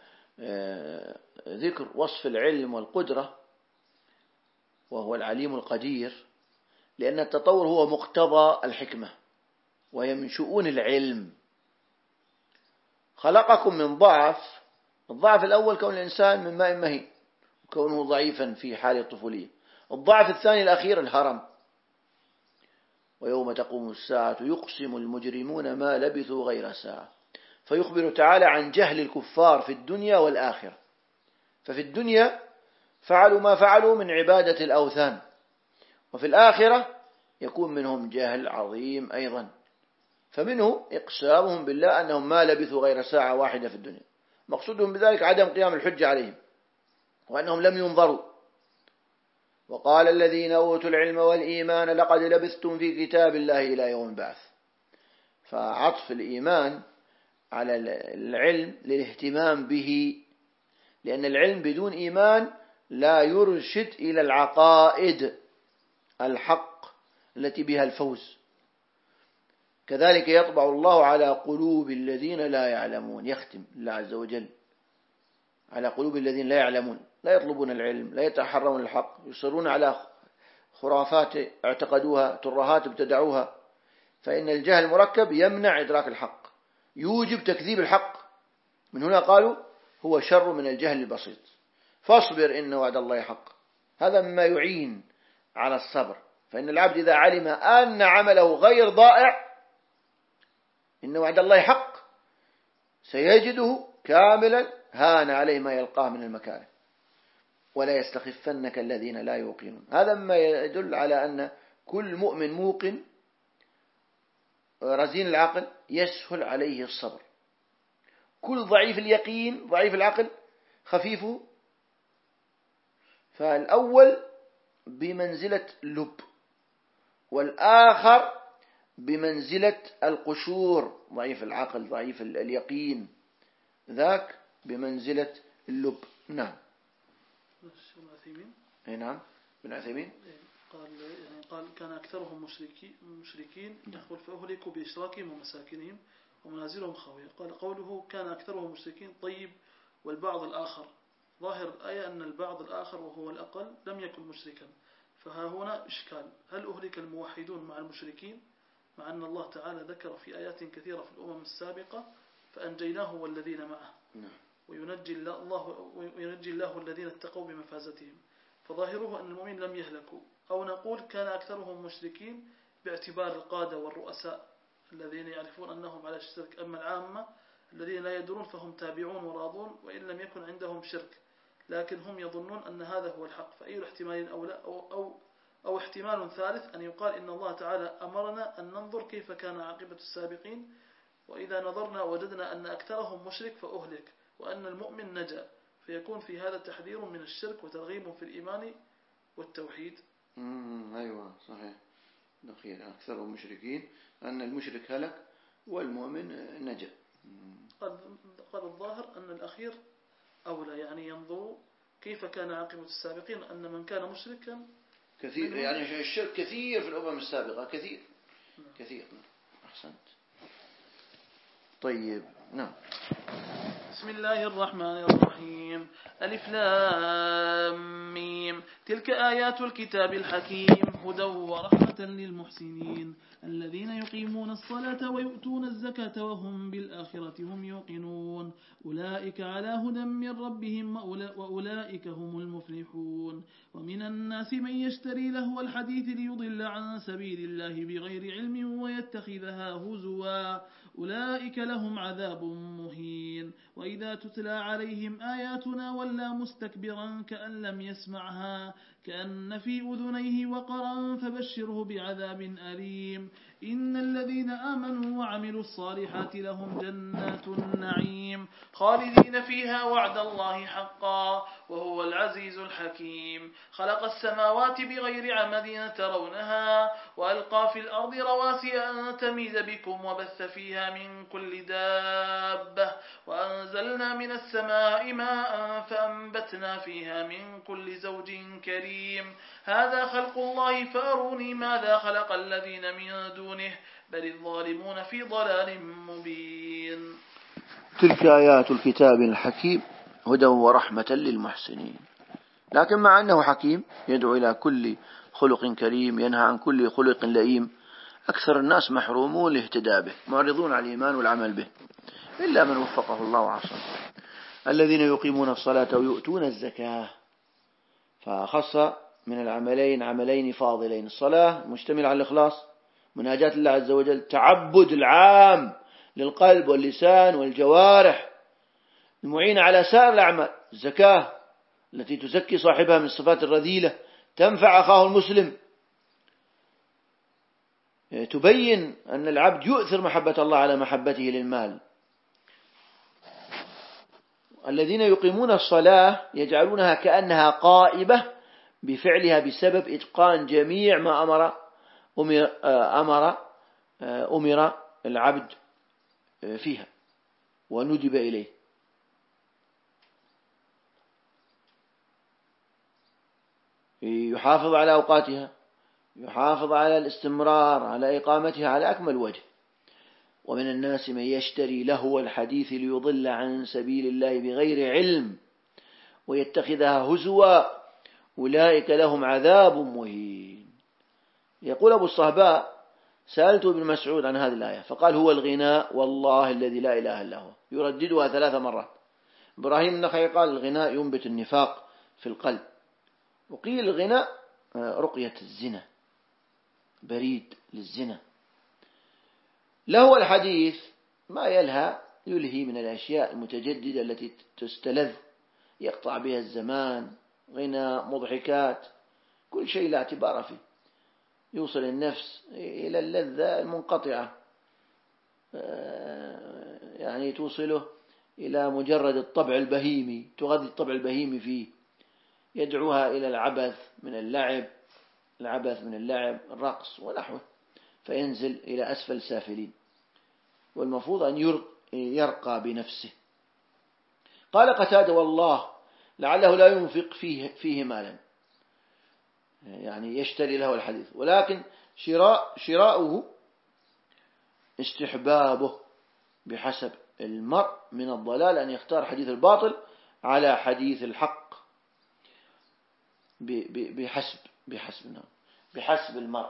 ذكر وصف العلم والقدرة وهو العليم القدير، لأن التطور هو مقتضى الحكمة وهي من شؤون العلم. خلقكم من ضعف، الضعف الأول كون الإنسان من ماء مهين وكونه ضعيفا في حال الطفولية. الضعف الثاني الأخير الهرم. ويوم تقوم الساعة يقسم المجرمون ما لبثوا غير ساعة. فيخبر تعالى عن جهل الكفار في الدنيا والآخرة. ففي الدنيا فعلوا ما فعلوا من عبادة الأوثان، وفي الآخرة يكون منهم جهل عظيم أيضا. فمنه إقسامهم بالله أنهم ما لبثوا غير ساعة واحدة في الدنيا، مقصودهم بذلك عدم قيام الحجة عليهم وأنهم لم ينظروا. وقال الذين أوتوا العلم والإيمان لقد لبثتم في كتاب الله إلى يوم البعث. فعطف الإيمان على العلم للاهتمام به، لأن العلم بدون إيمان لا يرشد إلى العقائد الحق التي بها الفوز. كذلك يطبع الله على قلوب الذين لا يعلمون. يختم الله عز وجل على قلوب الذين لا يعلمون، لا يطلبون العلم، لا يتحرون الحق، يصرون على خرافات اعتقدوها، ترهات ابتدعوها. فإن الجهل المركب يمنع إدراك الحق، يوجب تكذيب الحق. من هنا قالوا هو شر من الجهل البسيط. فاصبر إن وعد الله حق. هذا مما يعين على الصبر. فإن العبد إذا علم أن عمله غير ضائع إن وعد الله حق سيجده كاملا هان عليه ما يلقاه من المكاره ولا يستخفنك الذين لا يوقنون. هذا ما يدل على أن كل مؤمن موقن رزين العقل يسهل عليه الصبر. كل ضعيف اليقين ضعيف العقل خفيفه. فالأول بمنزلة اللب، والآخر بمنزلة القشور ضعيف العقل ضعيف اليقين، ذاك بمنزلة اللب. نعم. اي نعم ابن عثيمين قال يعني قال كان أكثرهم مشركين مشركين يقول فأهلكوا بإشراكهم ومساكنهم ومنازلهم خاوية. قال قوله كان أكثرهم مشركين طيب والبعض الآخر، ظاهر الآية أن البعض الآخر وهو الأقل لم يكن مشركا، فها هنا إشكال، هل أهلك الموحدون مع المشركين مع أن الله تعالى ذكر في آيات كثيرة في الأمم السابقة فأنجيناه والذين معه وينجي الله, وينجي الله الذين اتقوا بمفازتهم، فظاهره أن المؤمن لم يهلكوا، أو نقول كان أكثرهم مشركين باعتبار القادة والرؤساء الذين يعرفون أنهم على الشرك، أما العامة الذين لا يدرون فهم تابعون وراضون وإن لم يكن عندهم شرك، لكن هم يظنون أن هذا هو الحق. فأي الاحتمالين أو, لا أو, أو, أو احتمال ثالث أن يقال إن الله تعالى أمرنا أن ننظر كيف كان عاقبة السابقين، وإذا نظرنا وجدنا أن أكثرهم مشرك فأهلك وأن المؤمن نجا، فيكون في هذا تحذير من الشرك وترغيب في الإيمان والتوحيد. امم أيوة صحيح، دقيق أكثرهم مشركين أن المشرك هلك والمؤمن نجا. قال قال الظاهر أن الأخير أولى، يعني ينظر كيف كان عاقبة السابقين، أن من كان مشركا كثير، يعني الشرك كثير في الأمم السابقة كثير نعم. كثير. أحسنت. طيب نعم. بسم الله الرحمن الرحيم. ألف لام ميم. تلك آيات الكتاب الحكيم هدى ورحمة للمحسنين الذين يقيمون الصلاة ويؤتون الزكاة وهم بالآخرة هم يوقنون أولئك على هدى من ربهم وأولئك هم المفلحون. ومن الناس من يشتري لهو الحديث ليضل عن سبيل الله بغير علم ويتخذها هزوا أولئك لهم عذاب مهين. وإذا تتلى عليهم آياتنا ولا مستكبرا كأن لم يسمعها كأن في أذنيه وقرا فبشره بعذاب أليم. إن الذين آمنوا وعملوا الصالحات لهم جنات النعيم خالدين فيها وعد الله حقا وهو العزيز الحكيم. خلق السماوات بغير عمد ترونها وألقى في الأرض رواسي أن تميد بكم وبث فيها من كل دابة وأنزلنا من السماء ماء فأنبتنا فيها من كل زوج كريم. هذا خلق الله فأروني ماذا خلق الذين من دونه بل الظالمون في ضلال مبين. تلك آيات الكتاب الحكيم هدى ورحمة للمحسنين. لكن مع أنه حكيم يدعو إلى كل خلق كريم ينهى عن كل خلق لئيم، أكثر الناس محرومون لاهتداء به معرضون على الإيمان والعمل به إلا من وفقه الله وعصمه. الذين يقيمون الصلاة ويؤتون الزكاة، فخص من العملين عملين فاضلين: الصلاة مشتمل على الإخلاص مناجاة الله عز وجل، تعبد العام للقلب واللسان والجوارح المعينة على سائر الأعمال، الزكاة التي تزكي صاحبها من الصفات الرذيلة تنفع أخاه المسلم، تبين أن العبد يؤثر محبة الله على محبته للمال. الذين يقيمون الصلاة يجعلونها كأنها قائمة بفعلها بسبب إتقان جميع ما أمر أمر, أمر, أمر العبد فيها وندب إليه. يحافظ على أوقاتها، يحافظ على الاستمرار على إقامتها على أكمل وجه. ومن الناس من يشتري لهو الحديث ليضل عن سبيل الله بغير علم ويتخذها هزوا أولئك لهم عذاب مهين. يقول أبو الصهباء: سألت ابن مسعود عن هذه الآية فقال: هو الغناء والله الذي لا إله إلا هو، يرددها ثلاث مرات. إبراهيم النخعي قال: الغناء ينبت النفاق في القلب. وقيل الغناء رقية الزنا، بريد للزنا. لهو الحديث ما يلهى يلهي من الأشياء المتجددة التي تستلذ يقطع بها الزمان، غناء، مضحكات، كل شيء لا اعتبار فيه، يوصل النفس إلى اللذة المنقطعة، يعني توصله إلى مجرد الطبع البهيمي، تغذي الطبع البهيمي فيه، يدعوها إلى العبث من اللعب العبث من اللعب الرقص ونحوه، فينزل إلى أسفل سافلين. والمفروض أن يرقى بنفسه. قال قتادة: والله لعله لا ينفق فيه, فيه مالا، يعني يشتري له الحديث، ولكن شراء شراؤه استحبابه، بحسب المرء من الضلال أن يختار حديث الباطل على حديث الحق، بحسب بحسب بحسب المرء.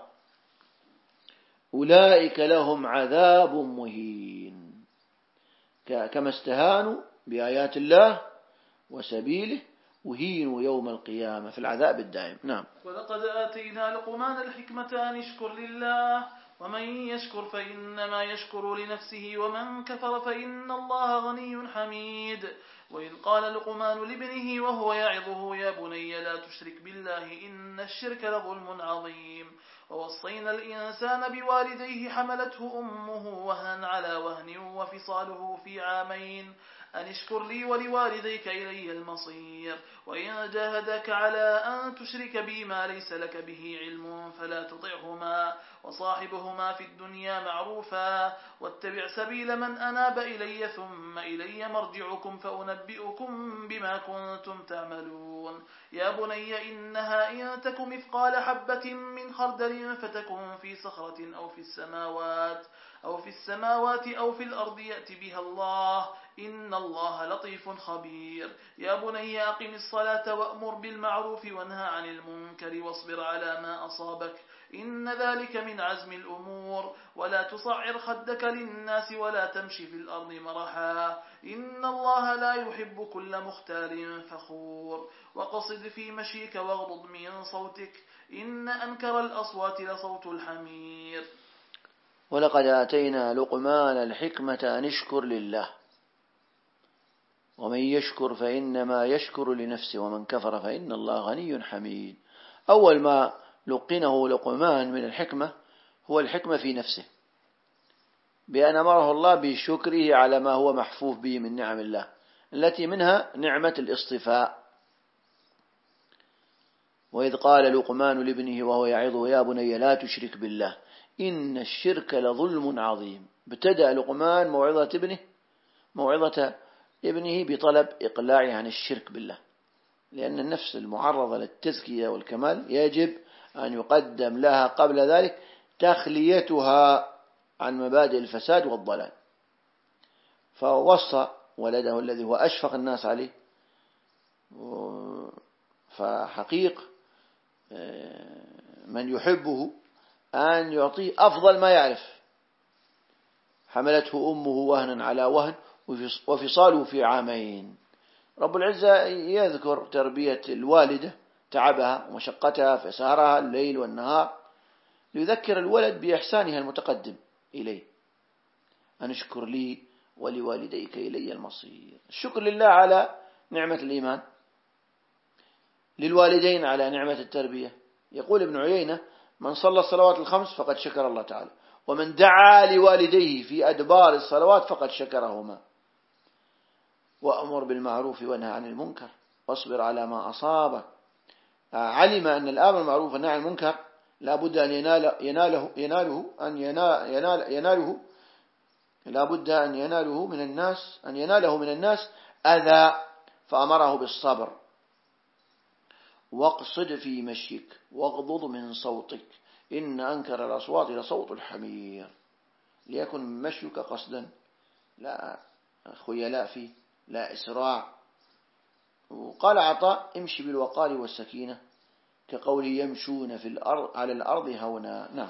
أولئك لهم عذاب مهين، كما استهانوا بآيات الله وسبيله وهينوا يوم القيامة في العذاب الدائم. نعم. ولقد آتينا لقمان الحكمة أن اشكر لله، ومن يشكر فإنما يشكر لنفسه، ومن كفر فإن الله غني حميد. وإذ قال لقمان لابنه وهو يعظه: يا بني لا تشرك بالله إن الشرك لظلم عظيم. ووصينا الإنسان بوالديه حملته أمه وهنا على وهن وفصاله في عامين أن اشكر لي ولوالديك إلي المصير. وإن جاهداك على أن تشرك بي ما ليس لك به علم فلا تطعهما، وصاحبهما في الدنيا معروفا، واتبع سبيل من أناب إلي ثم إلي مرجعكم فأنبئكم بما كنتم تعملون. يا بني إنها إن تك مثقال حبة من خردل فتكن في صخرة أو في السماوات أو في السماوات أو في الأرض يأت بها الله، إن الله لطيف خبير. يا بني أقم الصلاة وأمر بالمعروف وانهى عن المنكر واصبر على ما أصابك، إن ذلك من عزم الأمور. ولا تصعر خدك للناس ولا تمشي في الأرض مرحا، إن الله لا يحب كل مختال فخور. وقصد في مشيك واغضض من صوتك، إن أنكر الأصوات لصوت الحمير. ولقد آتينا لقمان الحكمة أن اشكر لله، ومن يشكر فإنما يشكر لنفسه، ومن كفر فإن الله غني حميد. أول ما لقنه لقمان من الحكمة هو الحكمة في نفسه، بأن أمره الله بشكره على ما هو محفوف به من نعم الله، التي منها نعمة الاصطفاء. وإذ قال لقمان لابنه وهو يعظه: يا بني لا تشرك بالله إن الشرك لظلم عظيم. ابتدأ لقمان موعظة ابنه موعظة ابنه بطلب إقلاعه عن الشرك بالله، لأن النفس المعرضة للتزكية والكمال يجب أن يقدم لها قبل ذلك تخليتها عن مبادئ الفساد والضلال. فوصى ولده الذي هو أشفق الناس عليه، فحقيق من يحبه أن يعطيه أفضل ما يعرف. حملته أمه وهنا على وهن وفصاله في عامين. رب العزة يذكر تربية الوالدة، تعبها ومشقتها في سهرها الليل والنهار، ليذكر الولد بإحسانها المتقدم إليه: أن اشكر لي ولوالديك إلي المصير. الشكر لله على نعمة الإيمان، للوالدين على نعمة التربية. يقول ابن عيينة: من صلى الصلوات الخمس فقد شكر الله تعالى، ومن دعا لوالديه في أدبار الصلوات فقد شكرهما. وأمر بالمعروف وانهى عن المنكر واصبر على ما أصابك. علم أن الآمر بالمعروف والنهي عن المنكر لا بد أن ينال يناله يناله أن ينال ينال يناله لا بد أن يناله من الناس أن يناله من الناس أذى، فأمره بالصبر. واقصد في مشيك واغضض من صوتك إن أنكر الأصوات لصوت الحمير. ليكن مشيك قصدا، لا خيلاء فيه، لا إسراع. وقال عطاء: امشي بالوقار والسكينة، كقول يمشون في الأرض على الأرض هونا. نعم.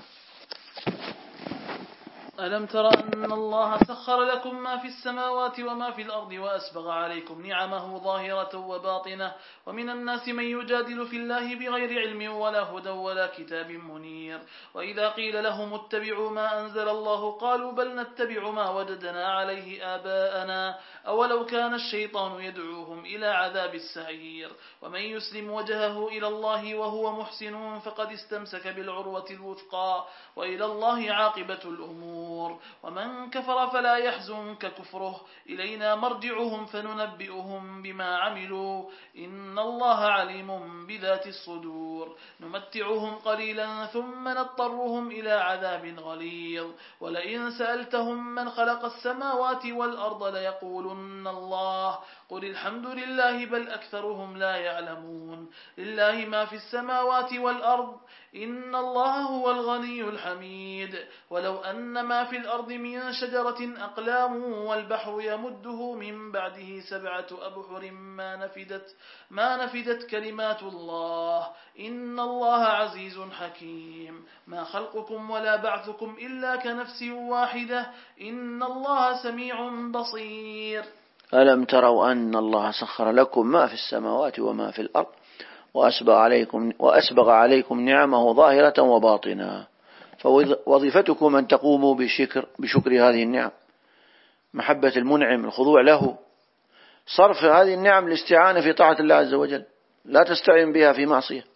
ألم تر أن الله سخر لكم ما في السماوات وما في الأرض وأسبغ عليكم نعمه ظاهرة وباطنة، ومن الناس من يجادل في الله بغير علم ولا هدى ولا كتاب منير. وإذا قيل لهم اتبعوا ما أنزل الله قالوا بل نتبع ما وجدنا عليه آباءنا أولو كان الشيطان يدعوهم إلى عذاب السعير. ومن يسلم وجهه إلى الله وهو محسن فقد استمسك بالعروة الوثقى وإلى الله عاقبة الأمور. الأمور. ومن كفر فلا يحزنك كفره، إلينا مرجعهم فننبئهم بما عملوا، إن الله عليم بذات الصدور. نمتعهم قليلا ثم نضطرهم إلى عذاب غليظ، ولئن سألتهم من خلق السماوات والأرض ليقولن الله، قل الحمد لله بل أكثرهم لا يعلمون. لله ما في السماوات والأرض، إن الله هو الغني الحميد. ولو أن ما في الأرض من شجرة أقلام والبحر يمده من بعده سبعة أبحر ما نفدت, ما نفدت كلمات الله، إن الله عزيز حكيم. ما خلقكم ولا بعثكم إلا كنفس واحدة، إن الله سميع بصير. ألم تروا أن الله سخر لكم ما في السماوات وما في الأرض وأسبغ عليكم, وأسبغ عليكم نعمه ظاهرة وباطنة. فوظيفتكم أن تقوموا بشكر, بشكر هذه النعم، محبة المنعم، الخضوع له، صرف هذه النعم الاستعانة في طاعة الله عز وجل، لا تستعين بها في معصية.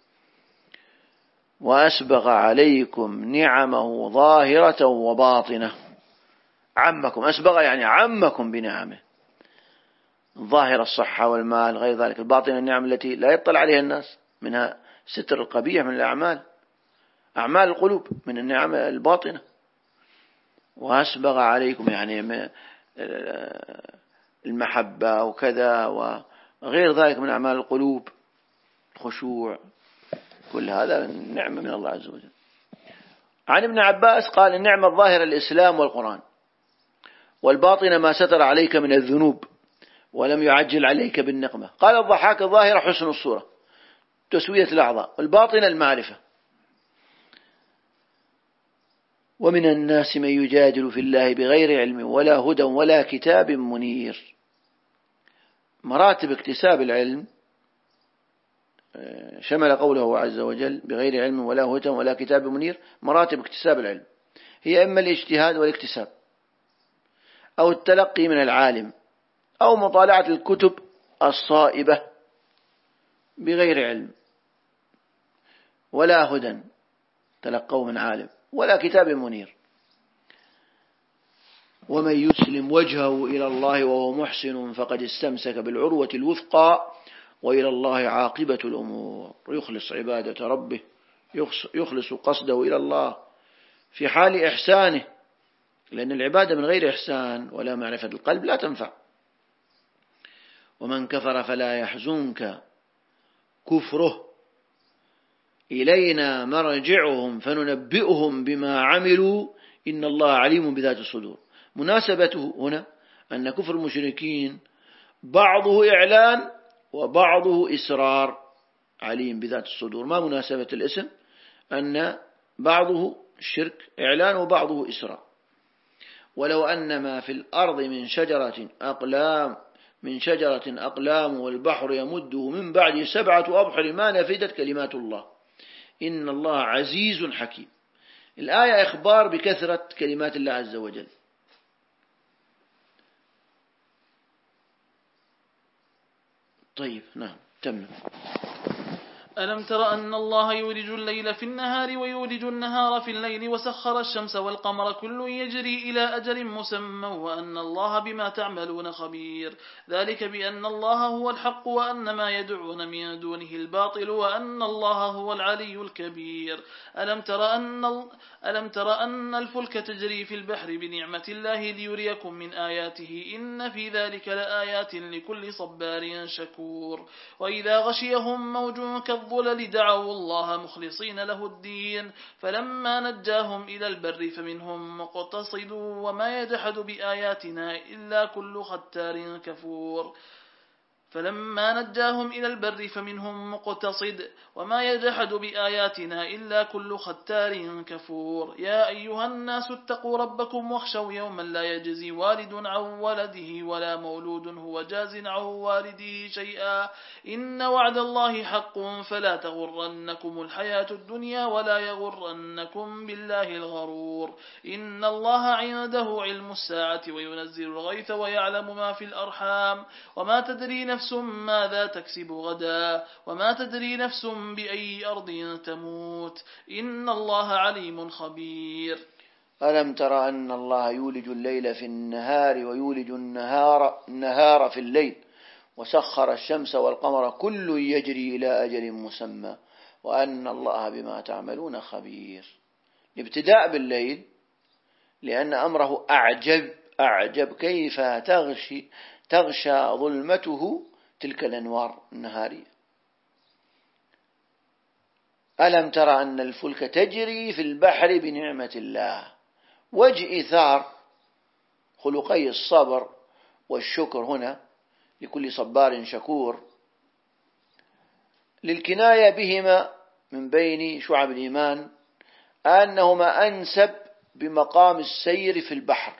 وأسبغ عليكم نعمه ظاهرة وباطنة، عمكم، أسبغ يعني عمكم بنعمه، ظاهر الصحة والمال غير ذلك، الباطنة النعم التي لا يطلع عليها الناس، منها ستر القبيح من الأعمال، أعمال القلوب من النعم الباطنة. وأسبغ عليكم يعني المحبة وكذا وغير ذلك من أعمال القلوب، خشوع، كل هذا نعمة من الله عز وجل. عن ابن عباس قال: النعمة الظاهرة الإسلام والقرآن، والباطنة ما ستر عليك من الذنوب ولم يعجل عليك بالنقمة. قال الضحاك: الظاهرة حسن الصورة، تسوية الأعضاء، والباطنة المعرفة. ومن الناس من يجادل في الله بغير علم ولا هدى ولا كتاب منير. مراتب اكتساب العلم شمل قوله عز وجل: بغير علم ولا هدى ولا كتاب منير. مراتب اكتساب العلم هي إما الاجتهاد والاكتساب، أو التلقي من العالم، أو مطالعة الكتب الصائبة بغير علم، ولا هدى تلقوا من عالم ولا كتاب منير. ومن يسلم وجهه إلى الله وهو محسن فقد استمسك بالعروة الوثقى وإلى الله عاقبة الأمور. يخلص عبادة ربه، يخلص قصده إلى الله في حال إحسانه، لأن العبادة من غير إحسان ولا معرفة القلب لا تنفع. ومن كفر فلا يحزنك كفره، إلينا مرجعهم فننبئهم بما عملوا، إن الله عليم بذات الصدور. مناسبته هنا أن كفر المشركين بعضه إعلان وبعضه إسرار، عليم بذات الصدور. ما مناسبة الاسم؟ أن بعضه الشرك إعلان وبعضه إسرار. ولو أن ما في الأرض من شجرة أقلام من شجرة أقلام والبحر يمده من بعد سبعة أبحر ما نفدت كلمات الله، إن الله عزيز حكيم. الآية إخبار بكثرة كلمات الله عز وجل. طيب نعم تمام. ألم تر أن الله يولج الليل في النهار ويولج النهار في الليل وسخر الشمس والقمر كل يجري إلى أجل مسمى وأن الله بما تعملون خبير. ذلك بأن الله هو الحق وأن ما يدعون من دونه الباطل وأن الله هو العلي الكبير. ألم تر أن, ألم تر أن الفلك تجري في البحر بنعمة الله ليريكم من آياته، إن في ذلك لآيات لكل صبار شكور. وإذا غشيهم موج كالظلل دعوا الله مخلصين له الدين، فلما نجاهم إلى البر فمنهم مقتصد وما يجحد بآياتنا إلا كل ختار كفور. فلما نجاهم إلى البر فمنهم مقتصد وما يجحد بآياتنا إلا كل ختار كفور. يا أيها الناس اتقوا ربكم واخشوا يوما لا يجزي والد عن ولده ولا مولود هو جاز عن والده شيئا، إن وعد الله حق فلا تغرنكم الحياة الدنيا ولا يغرنكم بالله الغرور. إن الله عنده علم الساعة وينزل الغيث ويعلم ما في الأرحام وما تدري نفس ماذا تكسب غدا وما تدري نفس بأي أرض تموت، إن الله عليم خبير. ألم تر أن الله يولج الليل في النهار ويولج النهار, النهار في الليل وسخر الشمس والقمر كل يجري إلى أجل مسمى وأن الله بما تعملون خبير. الابتداء بالليل لأن أمره أعجب أعجب كيف تغشي تغشى ظلمته تلك الأنوار النهارية. ألم تر أن الفلك تجري في البحر بنعمة الله. وجه إيثار خلقي الصبر والشكر هنا لكل صبار شكور للكناية بهما من بين شعب الإيمان أنهما أنسب بمقام السير في البحر،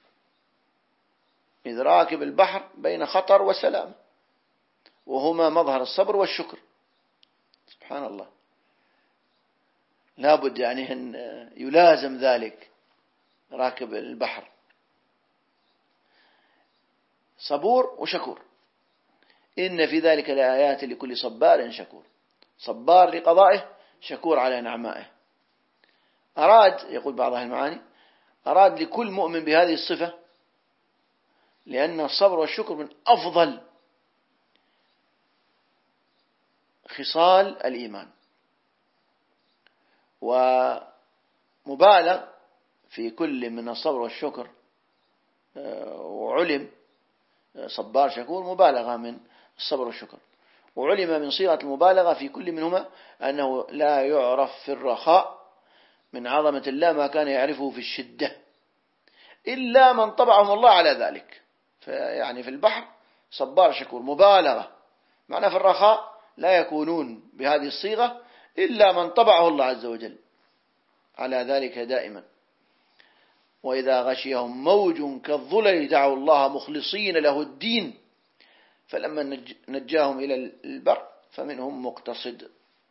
إذ راكب البحر بين خطر وسلام، وهما مظهر الصبر والشكر. سبحان الله، لابد يعني أن يلازم ذلك راكب البحر، صبور وشكور. إن في ذلك لآيات لكل صبار شكور، صبار لقضائه شكور على نعمائه. أراد يقول بعض أهل المعاني أراد لكل مؤمن بهذه الصفة، لأن الصبر والشكر من أفضل خصال الإيمان، ومبالغ في كل من الصبر والشكر، وعلم صبار شكور مبالغة من الصبر والشكر، وعلم من صيغة المبالغة في كل منهما أنه لا يعرف في الرخاء من عظمة الله ما كان يعرفه في الشدة إلا من طبعهم الله على ذلك. يعني في البحر صبار شكور مبالغة، معنى في الرخاء لا يكونون بهذه الصيغة إلا من طبعه الله عز وجل على ذلك دائما. وإذا غشيهم موج كالظلل دعوا الله مخلصين له الدين فلما نجاهم إلى البر فمنهم مقتصد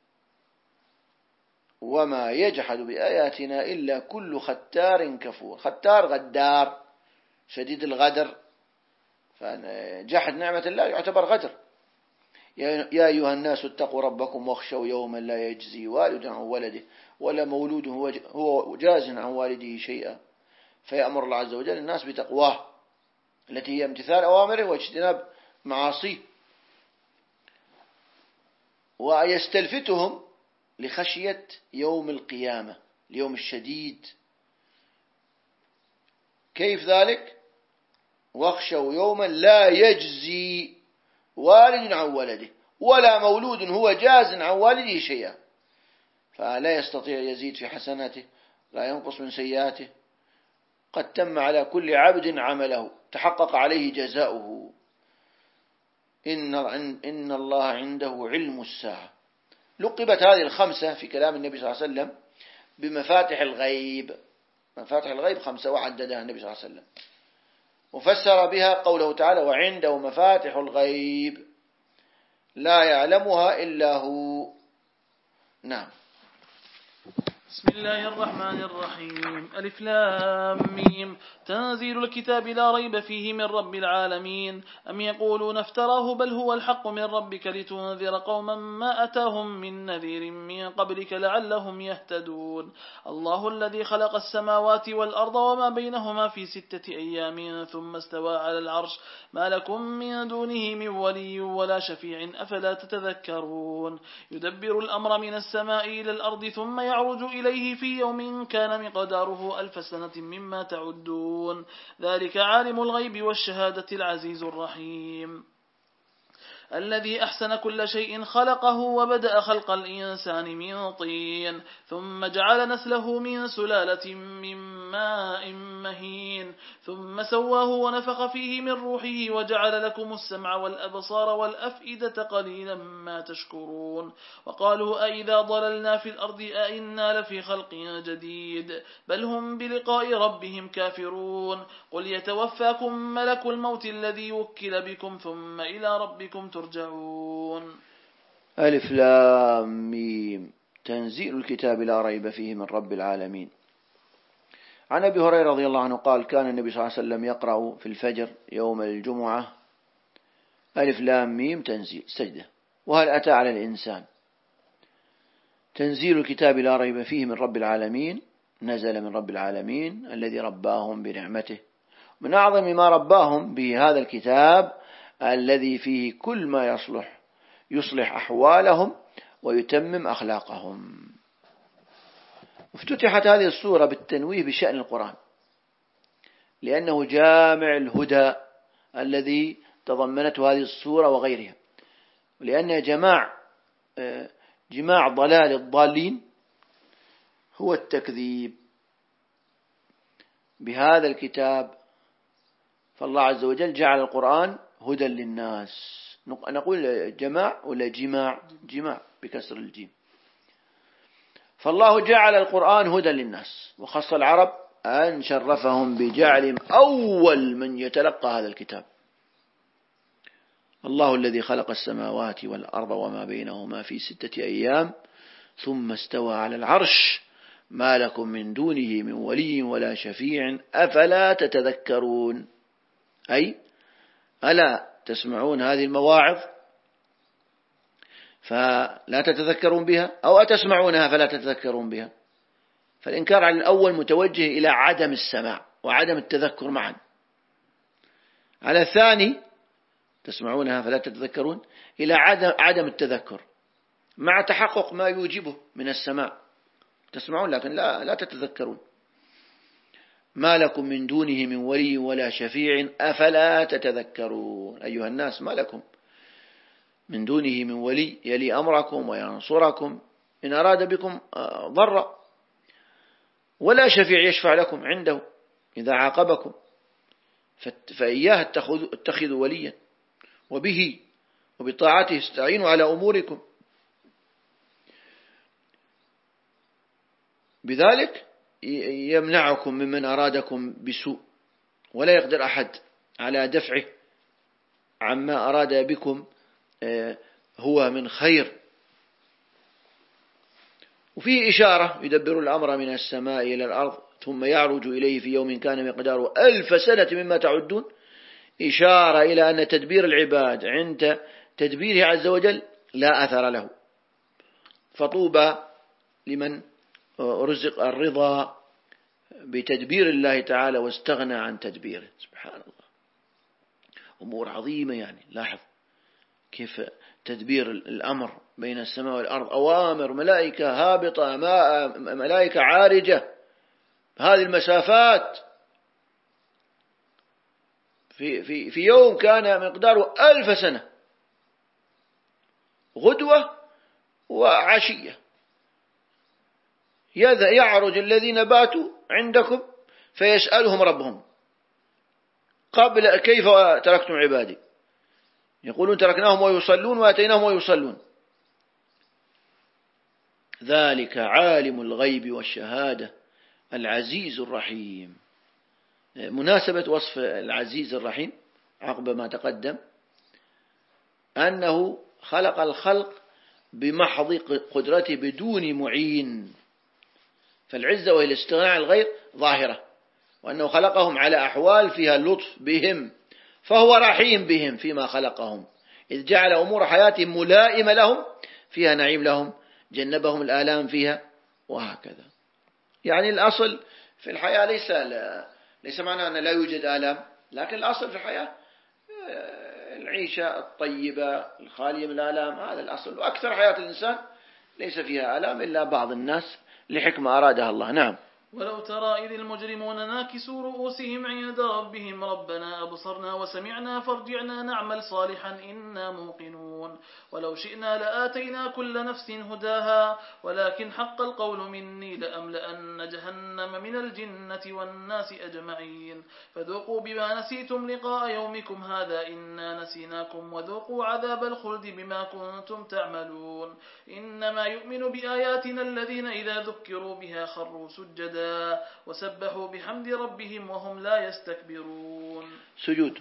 وما يجحد بآياتنا إلا كل ختار كفور. ختار غدار شديد الغدر، فجحد نعمة الله يعتبر غدر. يا أيها الناس اتقوا ربكم واخشوا يوما لا يجزي والد عن ولده ولا مولود هو جاز عن والده شيئا، فيأمر الله عز وجل الناس بتقواه التي هي امتثال أوامره واجتناب معاصيه، ويستلفتهم لخشية يوم القيامة اليوم الشديد. كيف ذلك؟ واخشوا يوما لا يجزي والد عن ولده ولا مولود هو جاز عن والده شيئا، فلا يستطيع يزيد في حسناته لا ينقص من سيئاته. قد تم على كل عبد عمله تحقق عليه جزاؤه. إن, إن الله عنده علم الساعة. لقبت هذه الخمسة في كلام النبي صلى الله عليه وسلم بمفاتح الغيب. مفاتح الغيب خمسة وعددها النبي صلى الله عليه وسلم، وفسر بها قوله تعالى وعنده مفاتح الغيب لا يعلمها إلا هو. نعم. بسم الله الرحمن الرحيم. ألف لام ميم. تنزيل الكتاب لا ريب فيه من رب العالمين. أم يقولون افتراه بل هو الحق من ربك لتنذر قوما ما أتاهم من نذير من قبلك لعلهم يهتدون. الله الذي خلق السماوات والأرض وما بينهما في ستة أيام ثم استوى على العرش ما لكم من دونه من ولي ولا شفيع أفلا تتذكرون. يدبر الأمر من السماء إلى الأرض ثم يعرج إليه في يوم كان مقداره ألف سنة مما تعدون. ذلك عالم الغيب والشهادة العزيز الرحيم. الذي أحسن كل شيء خلقه وبدأ خلق الإنسان من طين ثم جعل نسله من سلالة من ماء مهين ثم سواه ونفخ فيه من روحه وجعل لكم السمع والأبصار والأفئدة قليلا ما تشكرون. وقالوا أئذا ضللنا في الأرض أئنا لفي خلق جديد بل هم بلقاء ربهم كافرون. قل يتوفاكم ملك الموت الذي وكل بكم ثم إلى ربكم ترجعون. ألف لام ميم. تنزيل الكتاب لا ريب فيه من رب العالمين. عن أبي هريرة رضي الله عنه قال كان النبي صلى الله عليه وسلم يقرأ في الفجر يوم الجمعة ألف لام ميم تنزيل سجدة وهل أتى على الإنسان. تنزيل الكتاب لا ريب فيه من رب العالمين نزل من رب العالمين الذي رباهم بنعمته. من أعظم ما رباهم به هذا الكتاب الذي فيه كل ما يصلح يصلح أحوالهم ويتمم أخلاقهم. افتتحت هذه السورة بالتنويه بشأن القرآن لأنه جامع الهدى الذي تضمنته هذه السورة وغيرها، ولأن جماع جماع ضلال الضالين هو التكذيب بهذا الكتاب. فالله عز وجل جعل القرآن هدى للناس. نقول جماع ولا جماع؟ جماع بكسر الجيم. فالله جعل القرآن هدى للناس، وخص العرب أن شرفهم بجعلهم أول من يتلقى هذا الكتاب. الله الذي خلق السماوات والأرض وما بينهما في ستة أيام ثم استوى على العرش ما لكم من دونه من ولي ولا شفيع أفلا تتذكرون. أي ألا تسمعون هذه المواعظ فلا تتذكرون بها، أو أتسمعونها فلا تتذكرون بها؟ فالإنكار على الأول متوجه إلى عدم السماع وعدم التذكر معا. على الثاني تسمعونها فلا تتذكرون إلى عدم عدم التذكر مع تحقق ما يوجبه من السماع. تسمعون لكن لا لا تتذكرون. ما لكم من دونه من ولي ولا شفيع أفلا تتذكرون. أيها الناس، ما لكم من دونه من ولي يلي أمركم وينصركم إن أراد بكم ضرا، ولا شفيع يشفع لكم عنده إذا عاقبكم، فإياه اتخذوا وليا وبه وبطاعته استعينوا على أموركم. بذلك يمنعكم ممن أرادكم بسوء، ولا يقدر أحد على دفعه عما أراد بكم هو من خير. وفيه إشارة يدبر الأمر من السماء إلى الأرض ثم يعرج إليه في يوم كان مقداره ألف سنة مما تعدون، إشارة إلى أن تدبير العباد عند تدبيره عز وجل لا أثر له. فطوبى لمن رزق الرضا بتدبير الله تعالى واستغنى عن تدبيره. سبحان الله، أمور عظيمة. يعني لاحظ كيف تدبير الأمر بين السماء والأرض، أوامر ملائكة هابطة، ملائكة عارجة هذه المسافات في, في, في يوم كان مقداره ألف سنة، غدوة وعشية. يعرج الذين باتوا عندكم فيسألهم ربهم قبل كيف تركتم عبادي، يقولون تركناهم ويصلون وأتيناهم ويصلون. ذلك عالم الغيب والشهادة العزيز الرحيم. مناسبة وصف العزيز الرحيم عقب ما تقدم أنه خلق الخلق بمحض قدرته بدون معين، فالعزة وهي الاستغناء عن الغير ظاهرة، وأنه خلقهم على أحوال فيها اللطف بهم، فهو رحيم بهم فيما خلقهم، إذ جعل أمور حياتهم ملائمة لهم، فيها نعيم لهم، جنبهم الآلام فيها، وهكذا. يعني الأصل في الحياة ليس ليس معناه أن لا يوجد آلام، لكن الأصل في الحياة العيشة الطيبة الخالية من الآلام، هذا الأصل. وأكثر حياة الإنسان ليس فيها آلام إلا بعض الناس لحكمة أرادها الله. نعم. ولو ترى إذ المجرمون ناكسوا رؤوسهم عند ربهم ربنا أبصرنا وسمعنا فارجعنا نعمل صالحا إنا موقنون ولو شئنا لآتينا كل نفس هداها ولكن حق القول مني لأملأن جهنم من الجنة والناس أجمعين فذوقوا بما نسيتم لقاء يومكم هذا إنا نسيناكم وذوقوا عذاب الخلد بما كنتم تعملون إنما يؤمن بآياتنا الذين إذا ذكروا بها خروا سجدا وسبحوا بحمد ربهم وهم لا يستكبرون. سجود.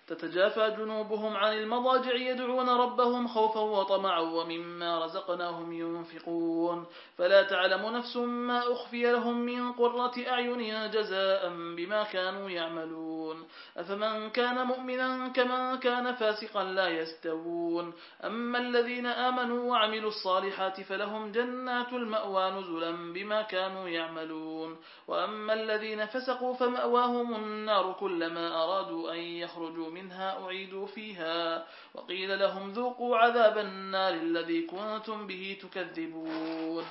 تتجافى جنوبهم عن المضاجع يدعون ربهم خوفا وطمعا ومما رزقناهم ينفقون فلا تعلم نفس ما أخفي لهم من قرة أعين جزاء بما كانوا يعملون أفمن كان مؤمنا كمن كان فاسقا لا يستوون أما الذين آمنوا وعملوا الصالحات فلهم جنات المأوى نزلا بما كانوا يعملون وأما الذين فسقوا فمأواهم النار كلما أرادوا أن يخرجوا منها أعيدوا فيها وقيل لهم ذوقوا عذاب النار الذي كنتم به تكذبون.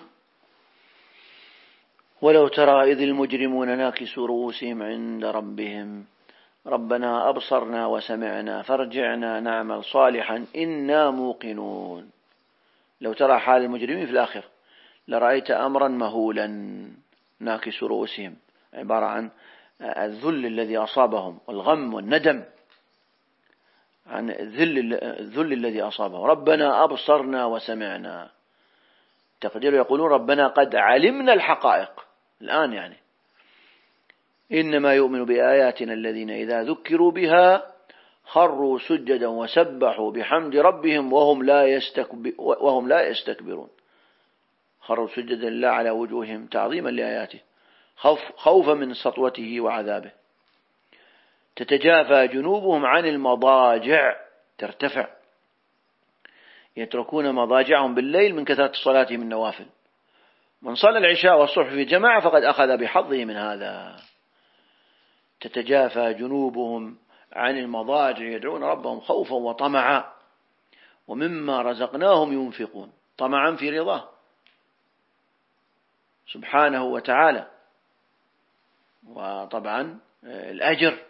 ولو ترى إذ المجرمون ناكسوا رؤوسهم عند ربهم ربنا أبصرنا وسمعنا فارجعنا نعمل صالحا إنا موقنون. لو ترى حال المجرمين في الآخر لرأيت أمرا مهولا. ناكسوا رؤوسهم عبارة عن الذل الذي أصابهم والغم والندم عن الذل, الذل الذي أصابهم. ربنا أبصرنا وسمعنا، تقدير يقولون ربنا قد علمنا الحقائق الآن، يعني إنما يؤمن بآياتنا الذين إذا ذكروا بها خروا سجدا وسبحوا بحمد ربهم وهم لا يستكبر وهم لا يستكبرون. خروا سجدا لا على وجوههم تعظيما لآياته خوف خوفا من سطوته وعذابه. تتجافى جنوبهم عن المضاجع، ترتفع، يتركون مضاجعهم بالليل من كثرة صلاتهم النوافل. من صلى العشاء والصبح في جماعة فقد أخذ بحظه من هذا. تتجافى جنوبهم عن المضاجع يدعون ربهم خوفا وطمعا ومما رزقناهم ينفقون، طمعا في رضاه سبحانه وتعالى، وطبعا الأجر.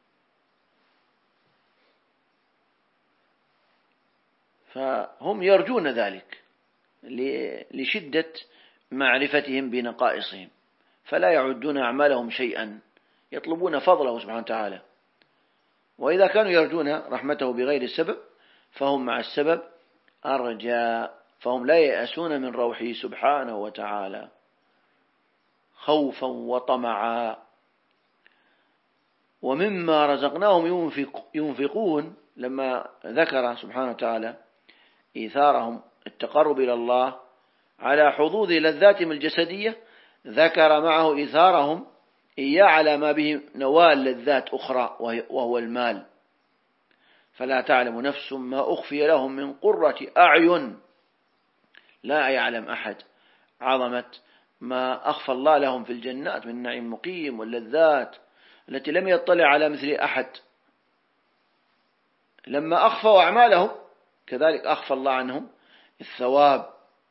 فهم يرجون ذلك لشدة معرفتهم بنقائصهم، فلا يعدون أعمالهم شيئا، يطلبون فضله سبحانه وتعالى. وإذا كانوا يرجون رحمته بغير السبب فهم مع السبب أرجى، فهم لا يأسون من روحه سبحانه وتعالى خوفا وطمعا. ومما رزقناهم ينفق ينفقون، لما ذكر سبحانه وتعالى إيثارهم التقرب إلى الله على حظوظ لذاتهم الجسدية، ذكر معه إيثارهم إياه على ما به نوال لذات أخرى وهو المال. فلا تعلم نفس ما أخفي لهم من قرة أعين. لا يعلم أحد عظمة ما أخفى الله لهم في الجنات من نعيم مقيم واللذات التي لم يطلع على مثل أحد. لما أخفوا أعمالهم كذلك أخفى الله عنهم الثواب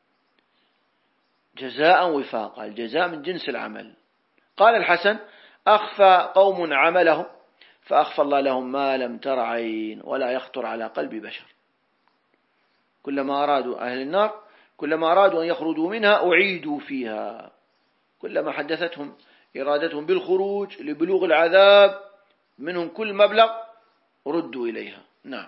جزاء وفاقا، الجزاء من جنس العمل. قال الحسن: أخفى قوم عملهم فأخفى الله لهم ما لم تر عين ولا يخطر على قلب بشر. كلما أرادوا أهل النار كلما أرادوا أن يخرجوا منها أعيدوا فيها، كلما حدثتهم إرادتهم بالخروج لبلوغ العذاب منهم كل مبلغ ردوا إليها. نعم.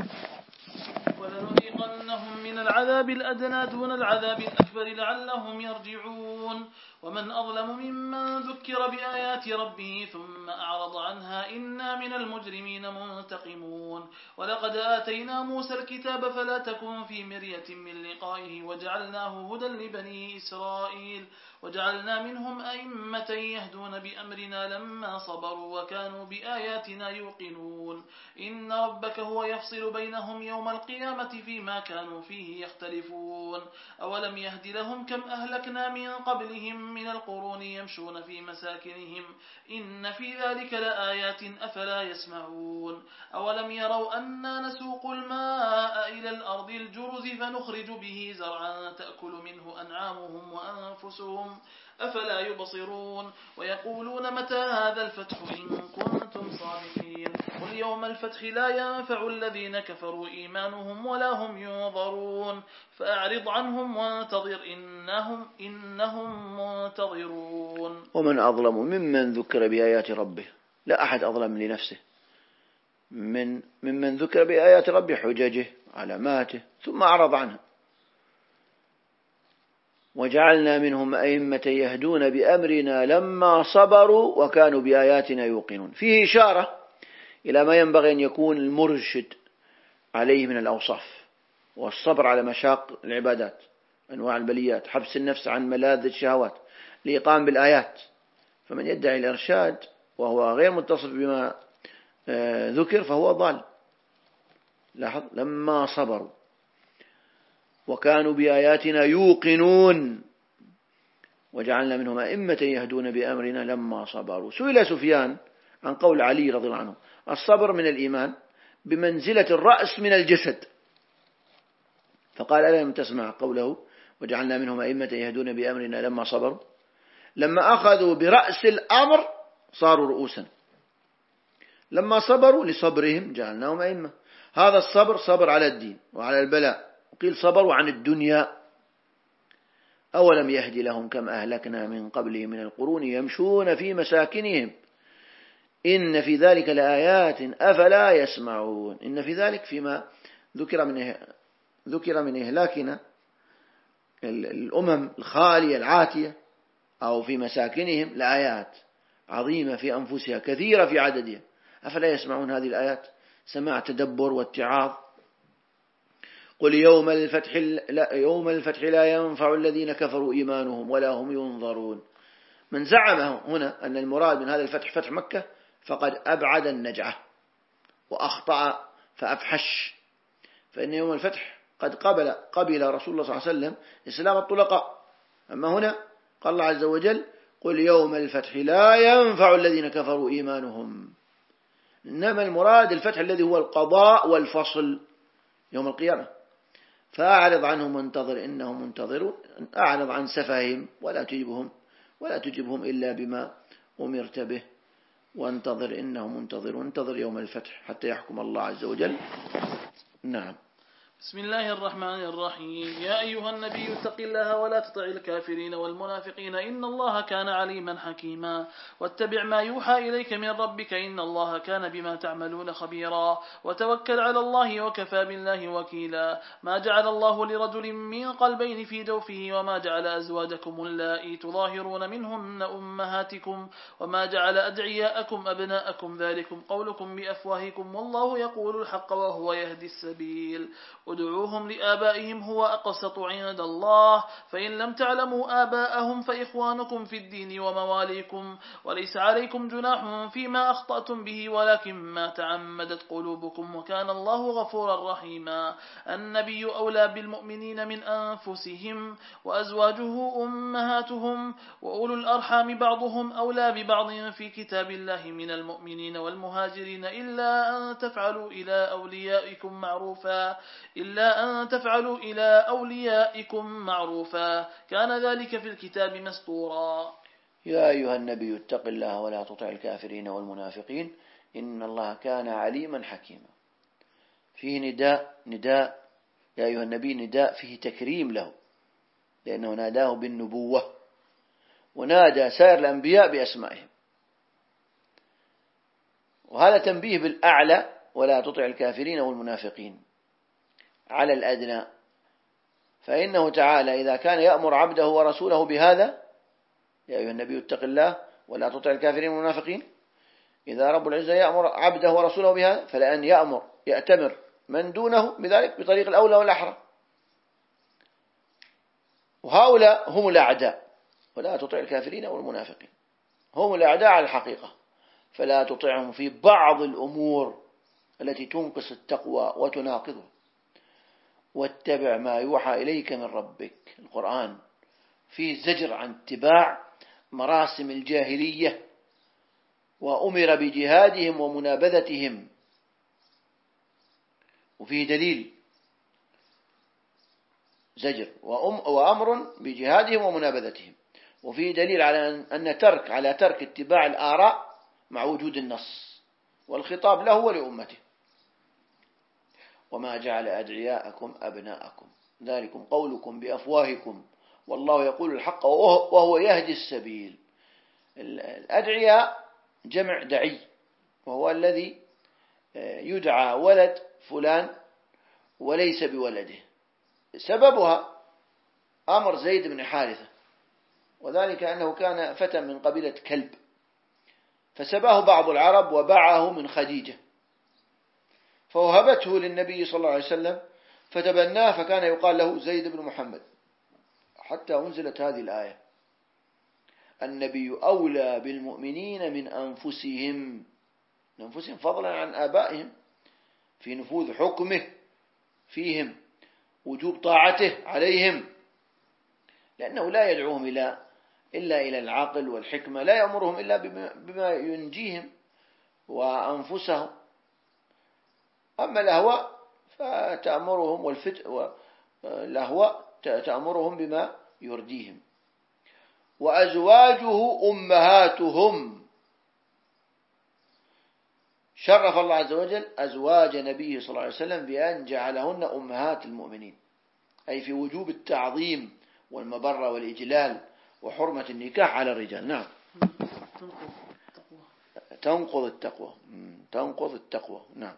ولنذيقنهم من العذاب الأدنى دون العذاب الأكبر لعلهم يرجعون. ومن أظلم ممن ذكر بآيات ربه ثم أعرض عنها إنا من المجرمين منتقمون. ولقد آتينا موسى الكتاب فلا تكن في مرية من لقائه وجعلناه هدى لبني إسرائيل وجعلنا منهم أئمة يهدون بأمرنا لما صبروا وكانوا بآياتنا يوقنون. إن ربك هو يفصل بينهم يوم القيامة فيما كانوا فيه يختلفون. أولم يهد لهم كم أهلكنا من قبلهم من القرون يمشون في مساكنهم إن في ذلك لآيات أفلا يسمعون. أولم يروا أنا نسوق الماء إلى الأرض الجرز فنخرج به زرعا تأكل منه أنعامهم وأنفسهم أفلا يبصرون. ويقولون متى هذا الفتح إن كنتم صادقين. قل يوم الفتح لا ينفع الذين كفروا إيمانهم ولا هم ينظرون فأعرض عنهم وانتظر إنهم, إنهم منتظرون. ومن أظلم ممن ذكر بآيات ربه، لا أحد أظلم لنفسه من ممن ذكر بآيات ربه حججه علاماته ثم أعرض عنها. وجعلنا منهم أئمة يهدون بأمرنا لما صبروا وكانوا بآياتنا يوقنون. فيه إشارة إلى ما ينبغي أن يكون المرشد عليه من الأوصاف، والصبر على مشاق العبادات، أنواع البليات، حبس النفس عن ملاذ الشهوات، الإيقان بالآيات. فمن يدعي الإرشاد وهو غير متصف بما ذكر فهو ضال. لاحظ: لما صبروا وكانوا بآياتنا يوقنون وجعلنا منهم أئمة يهدون بأمرنا لما صبروا. سئل سفيان عن قول علي رضي الله عنه: الصبر من الإيمان بمنزلة الرأس من الجسد، فقال: ألم تسمع قوله وجعلنا منهم أئمة يهدون بأمرنا لما صبروا؟ لما أخذوا برأس الأمر صاروا رؤوسا، لما صبروا لصبرهم جعلناهم أئمة. هذا الصبر صبر على الدين وعلى البلاء، وقيل صبروا عن الدنيا. أولم يهدي لهم كم أهلكنا من قبلهم من القرون يمشون في مساكنهم إن في ذلك لآيات أفلا يسمعون. إن في ذلك فيما ذكر من ذكر من إهلاكنا الأمم الخالية العاتية أو في مساكنهم لآيات عظيمة في أنفسها كثيرة في عددها، أفلا يسمعون هذه الآيات سماع تدبر واتعاظ. قل يوم الفتح لا, يوم الفتح لا ينفع الذين كفروا إيمانهم ولا هم ينظرون. من زعم هنا أن المراد من هذا الفتح فتح مكة فقد أبعد النجعة وأخطأ فأفحش، فإن يوم الفتح قد قبل قبل رسول الله صلى الله عليه وسلم إسلام الطلقاء. أما هنا قال الله عز وجل: قل يوم الفتح لا ينفع الذين كفروا إيمانهم. إنما المراد الفتح الذي هو القضاء والفصل يوم القيامة. فأعرض عنهم وانتظر إنهم منتظرون. أعرض عن سفههم ولا تجبهم ولا تجبهم إلا بما أمرت به، وانتظر إنهم منتظرون. انتظر يوم الفتح حتى يحكم الله عز وجل. نعم. بسم الله الرحمن الرحيم. يا أيها النبي اتق الله ولا تطع الكافرين والمنافقين إن الله كان عليما حكيما. واتبع ما يوحى إليك من ربك إن الله كان بما تعملون خبيرا. وتوكل على الله وكفى بالله وكيلا. ما جعل الله لرجل من قلبين في جوفه وما جعل أزواجكم اللائي تظاهرون منهن أمهاتكم وما جعل أدعياءكم أبناءكم ذلكم قولكم بأفواهكم والله يقول الحق وهو يهدي السبيل. ادعوهم لآبائهم هو أقسط عند الله فإن لم تعلموا آباءهم فإخوانكم في الدين ومواليكم وليس عليكم جناح فيما أخطأتم به ولكن ما تعمدت قلوبكم وكان الله غفورا رحيما. النبي أولى بالمؤمنين من أنفسهم وأزواجه أمهاتهم وأولو الأرحام بعضهم أولى ببعض في كتاب الله من المؤمنين والمهاجرين إلا أن تفعلوا إلى أوليائكم معروفا إلا أن تفعلوا إلى أوليائكم معروفا كان ذلك في الكتاب مسطورا. يا أيها النبي اتق الله ولا تطع الكافرين والمنافقين إن الله كان عليما حكيما. فيه نداء نداء يا أيها النبي نداء فيه تكريم له لأنه ناداه بالنبوة ونادى سائر الأنبياء بأسمائهم، وهذا تنبيه بالأعلى ولا تطع الكافرين والمنافقين على الأدنى. فإنه تعالى إذا كان يأمر عبده ورسوله بهذا يا أيها النبي اتق الله ولا تطع الكافرين والمنافقين، إذا رب العزة يأمر عبده ورسوله بهذا فلأن يأمر يأتمر من دونه بذلك بطريق الأولى والأحرى. وهؤلاء هم الأعداء، ولا تطع الكافرين والمنافقين هم الأعداء على الحقيقة، فلا تطعهم في بعض الأمور التي تنقص التقوى وتناقضها. واتبع ما يوحى إليك من ربك. القرآن فيه زجر عن اتباع مراسم الجاهلية وأمر بجهادهم ومنابذتهم، وفيه دليل زجر وأمر بجهادهم ومنابذتهم، وفيه دليل على أن ترك على ترك اتباع الآراء مع وجود النص والخطاب له ولأمته. وما جعل أدعياءكم أبناءكم ذلكم قولكم بأفواهكم والله يقول الحق وهو يهدي السبيل. الأدعياء جمع دعي، وهو الذي يدعى ولد فلان وليس بولده. سببها أمر زيد بن حارثة، وذلك أنه كان فتى من قبيلة كلب، فسباه بعض العرب وباعه من خديجة فوهبته للنبي صلى الله عليه وسلم فتبناه، فكان يقال له زيد بن محمد، حتى أنزلت هذه الآية: النبي أولى بالمؤمنين من أنفسهم، من أنفسهم فضلا عن آبائهم، في نفوذ حكمه فيهم، وجوب طاعته عليهم، لأنه لا يدعوهم إلى إلا إلى العقل والحكمة، لا يأمرهم إلا بما ينجيهم وأنفسهم. أما الأهواء فتأمرهم والفت والأهواء تأمرهم بما يرديهم. وأزواجه أمهاتهم، شرف الله عز وجل أزواج نبيه صلى الله عليه وسلم بأن جعلهن أمهات المؤمنين، أي في وجوب التعظيم والمبرة والإجلال وحرمة النكاح على الرجال. نعم، تنقض التقوى، تنقض التقوى. نعم.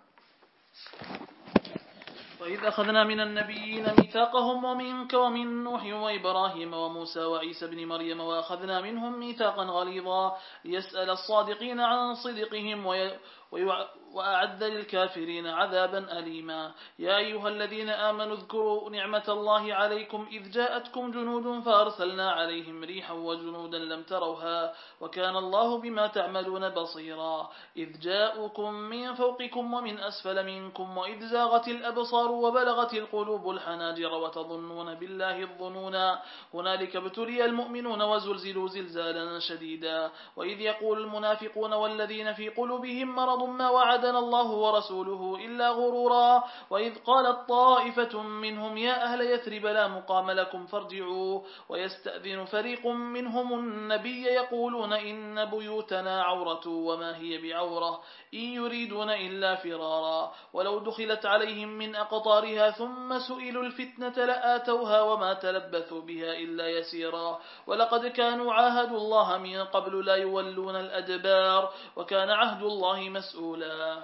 وإذ أخذنا من النبيين ميثاقهم ومنك ومن نوح وإبراهيم وموسى وعيسى بن مريم وأخذنا منهم ميثاقا غليظا ليسأل الصادقين عن صدقهم وي... وأعد للكافرين عذابا أليما. يا أيها الذين آمنوا اذكروا نعمة الله عليكم إذ جاءتكم جنود فأرسلنا عليهم ريحا وجنودا لم تروها وكان الله بما تعملون بصيرا. إذ جاءوكم من فوقكم ومن أسفل منكم وإذ زاغت الأبصار وبلغت القلوب الحناجر وتظنون بالله الظنونا هنالك ابتلي المؤمنون وزلزلوا زلزالا شديدا. وإذ يقول المنافقون والذين في قلوبهم مرض ما وعدنا الله ورسوله إلا غرورا. وإذ قالت طائفة منهم يا أهل يثرب لا مقام لكم فارجعوا ويستأذن فريق منهم النبي يقولون إن بيوتنا عورة وما هي بعورة إن يريدون إلا فرارا. ولو دخلت عليهم من أقطارها ثم سئلوا الفتنة لآتوها وما تلبثوا بها إلا يسيرا. ولقد كانوا عاهدوا الله من قبل لا يولون الأدبار وكان عهد الله مسؤولا.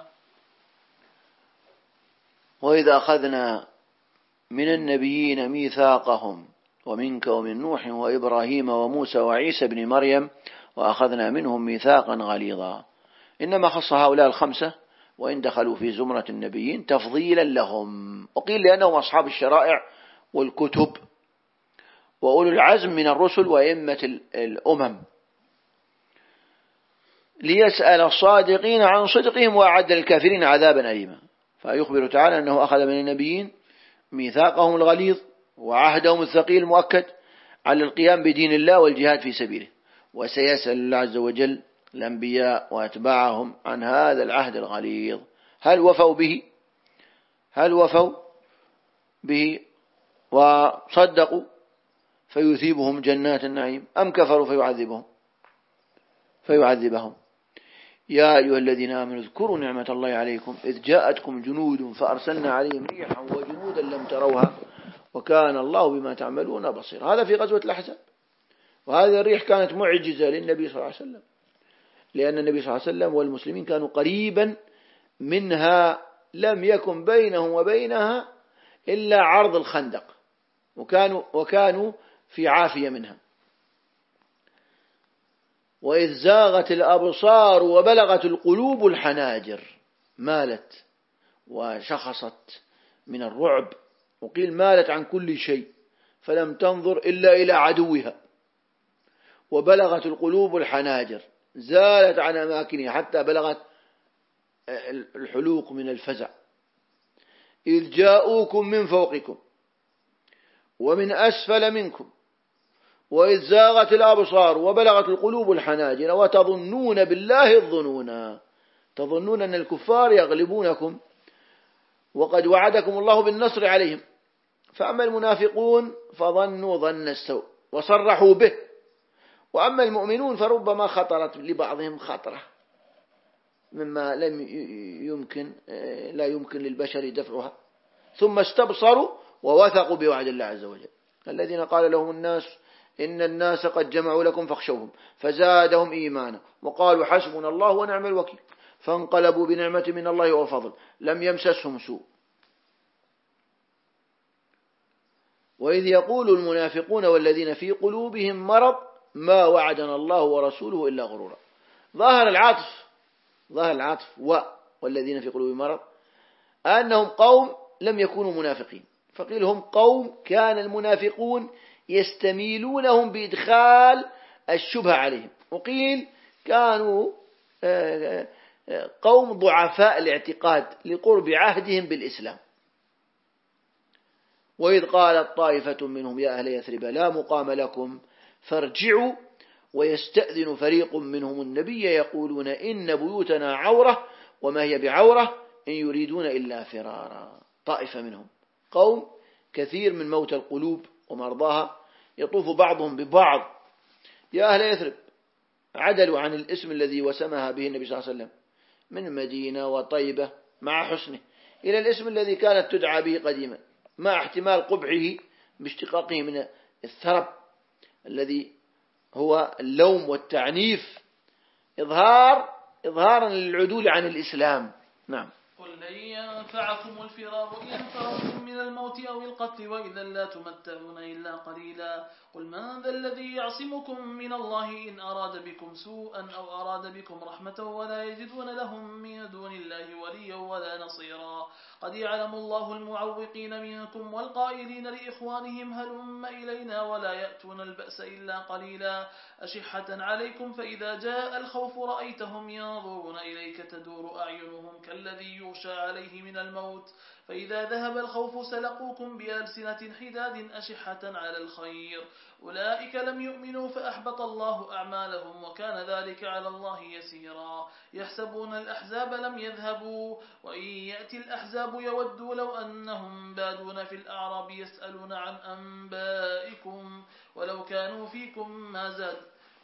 وإذا أخذنا من النبيين ميثاقهم ومنك ومن نوح وإبراهيم وموسى وعيسى بن مريم وأخذنا منهم ميثاقا غليظا، إنما خص هؤلاء الخمسة وإن دخلوا في زمرة النبيين تفضيلا لهم، وقيل لأنهم أصحاب الشرائع والكتب وأولو العزم من الرسل وأئمة الأمم، ليسأل الصادقين عن صدقهم وأعد للكافرين عذابا أليما. فيخبر تعالى أنه أخذ من النبيين ميثاقهم الغليظ وعهدهم الثقيل المؤكد على القيام بدين الله والجهاد في سبيله، وسيسأل الله عز وجل الأنبياء وأتباعهم عن هذا العهد الغليظ، هل وفوا به هل وفوا به وصدقوا فيثيبهم جنات النعيم، أم كفروا فيعذبهم فيعذبهم. يا أيها الذين آمنوا اذكروا نعمة الله عليكم إذ جاءتكم جنود فأرسلنا عليهم ريحا وجنودا لم تروها وكان الله بما تعملون بصير. هذا في غزوة الأحزاب، وهذه الريح كانت معجزة للنبي صلى الله عليه وسلم، لأن النبي صلى الله عليه وسلم والمسلمين كانوا قريبا منها، لم يكن بينهم وبينها إلا عرض الخندق، وكانوا, وكانوا في عافية منها. وإذ زاغت الأبصار وبلغت القلوب الحناجر، مالت وشخصت من الرعب، وقيل مالت عن كل شيء فلم تنظر إلا إلى عدوها. وبلغت القلوب الحناجر، زالت عن أماكنها حتى بلغت الحلوق من الفزع. إذ جاءوكم من فوقكم ومن أسفل منكم وإذ زاغت الأبصار وبلغت القلوب الحناجر وتظنون بالله الظنونا، تظنون أن الكفار يغلبونكم وقد وعدكم الله بالنصر عليهم. فأما المنافقون فظنوا ظن السوء وصرحوا به، وأما المؤمنون فربما خطرت لبعضهم خطرة مما لم يمكن لا يمكن للبشر دفعها، ثم استبصروا ووثقوا بوعد الله عز وجل. الذين قال لهم الناس إن الناس قد جمعوا لكم فاخشوهم فزادهم إيمانا وقالوا حسبنا الله ونعم الوكيل فانقلبوا بنعمة من الله وفضل لم يمسسهم سوء. وإذ يقول المنافقون والذين في قلوبهم مرض ما وعدنا الله ورسوله إلا غرورا. ظاهر العطف ظاهر العطف و والذين في قلوبهم مرض أنهم قوم لم يكونوا منافقين، فقيل هم قوم كان المنافقون يستميلونهم بإدخال الشبهة عليهم، وقيل كانوا قوم ضعفاء الاعتقاد لقرب عهدهم بالإسلام. وإذ قالت طائفة منهم يا أهل يثرب لا مقام لكم فارجعوا ويستأذن فريق منهم النبي يقولون إن بيوتنا عورة وما هي بعورة إن يريدون إلا فرارا. طائفة منهم قوم كثير من موت القلوب ومرضاها يطوف بعضهم ببعض يا أهل يثرب، عدلوا عن الاسم الذي وسمها به النبي صلى الله عليه وسلم من مدينة وطيبة مع حسنه إلى الاسم الذي كانت تدعى به قديما، مع احتمال قبحه باشتقاقه من الثرب الذي هو اللوم والتعنيف، إظهار إظهارا للعدول عن الإسلام. نعم. قل لن ينفعكم الفرار إن فررتم من الموت أو القتل وإذا لا تمتعون إلا قليلا. قل من ذا الذي يعصمكم من الله إن أراد بكم سوءا أو أراد بكم رحمة ولا يجدون لهم من دون الله وليا ولا نصيرا. قد يعلم الله المعوقين منكم والقائلين لإخوانهم هلم إلينا ولا يأتون البأس إلا قليلا. أشحة عليكم فإذا جاء الخوف رأيتهم ينظرون إليك تدور أعينهم كالذي يغشى عليه من الموت فإذا ذهب الخوف سلقوكم بألسنة حداد أشحة على الخير أولئك لم يؤمنوا فأحبط الله أعمالهم وكان ذلك على الله يسيرا. يحسبون الأحزاب لم يذهبوا وإن يأتي الأحزاب يودوا لو أنهم بادون في الأعراب يسألون عن أنبائكم ولو كانوا فيكم ما زاد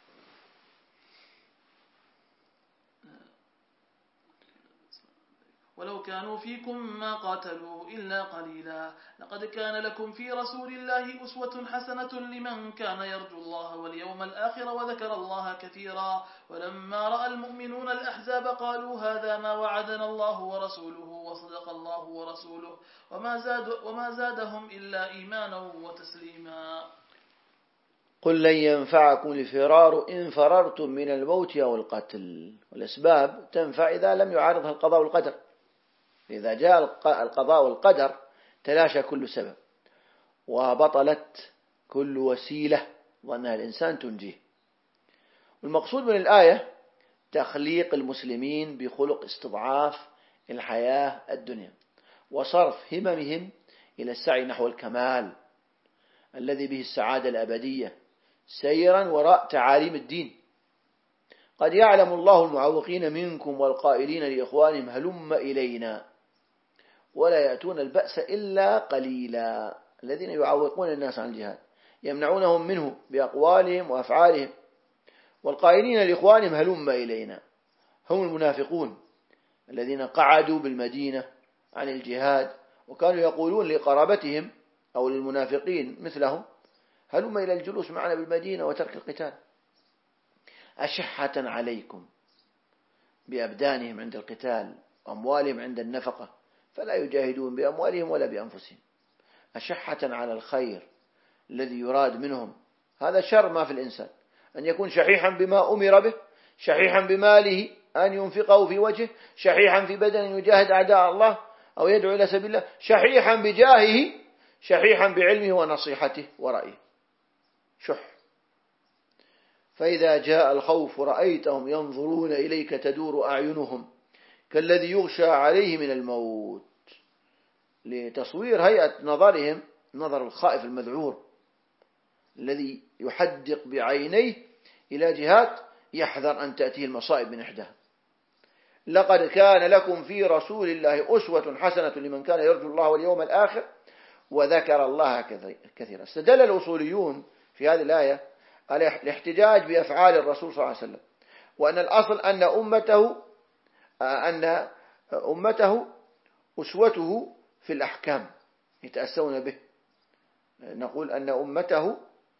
ولو كانوا فيكم ما قاتلوا إلا قليلا. لقد كان لكم في رسول الله أسوة حسنة لمن كان يرجو الله واليوم الآخر وذكر الله كثيرا. ولما رأى المؤمنون الأحزاب قالوا هذا ما وعدنا الله ورسوله وصدق الله ورسوله وما, زاد وما زادهم إلا إيمانا وتسليما. قل لن ينفعكم الفرار إن فررتم من الموت أو القتل. والأسباب تنفع إذا لم يعارضها القضاء والقدر، إذا جاء القضاء والقدر تلاشى كل سبب وبطلت كل وسيلة ظنها الإنسان تنجيه. والمقصود من الآية تخليق المسلمين بخلق استضعاف الحياة الدنيا وصرف هممهم إلى السعي نحو الكمال الذي به السعادة الأبدية سيرا وراء تعاليم الدين. قد يعلم الله المعوقين منكم والقائلين لإخوانهم هلم إلينا ولا يأتون البأس إلا قليلا. الذين يعوقون الناس عن الجهاد يمنعونهم منه بأقوالهم وأفعالهم. والقائلين لإخوانهم هلم إلينا هم المنافقون الذين قعدوا بالمدينة عن الجهاد وكانوا يقولون لقرابتهم أو للمنافقين مثلهم هلم إلى الجلوس معنا بالمدينة وترك القتال. أشحة عليكم بأبدانهم عند القتال وأموالهم عند النفقة فلا يجاهدون بأموالهم ولا بأنفسهم. أشحة على الخير الذي يراد منهم. هذا شر ما في الإنسان أن يكون شحيحا بما أمر به، شحيحا بماله أن ينفقه في وجهه، شحيحا في بدن يجاهد أعداء الله أو يدعو إلى سبيل الله، شحيحا بجاهه، شحيحا بعلمه ونصيحته ورأيه. شح. فإذا جاء الخوف رأيتهم ينظرون إليك تدور أعينهم كالذي يغشى عليه من الموت، لتصوير هيئة نظرهم نظر الخائف المذعور الذي يحدق بعينيه إلى جهات يحذر أن تأتيه المصائب من إحداها. لقد كان لكم في رسول الله أسوة حسنة لمن كان يرجو الله واليوم الآخر وذكر الله كثيرا. استدل الأصوليون في هذه الآية على الاحتجاج بأفعال الرسول صلى الله عليه وسلم، وأن الأصل أن أمته أن أمته أسوته في الأحكام يتأسون به. نقول أن أمته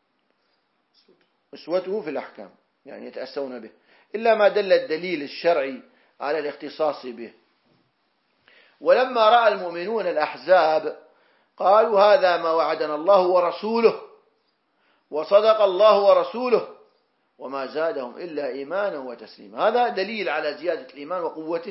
أسوته في الأحكام يعني يتأسون به، إلا ما دل الدليل الشرعي على الاختصاص به. ولما رأى المؤمنون الأحزاب قالوا هذا ما وعدنا الله ورسوله وصدق الله ورسوله وما زادهم إلا إيمانا وتسليما. هذا دليل على زيادة الإيمان وقوته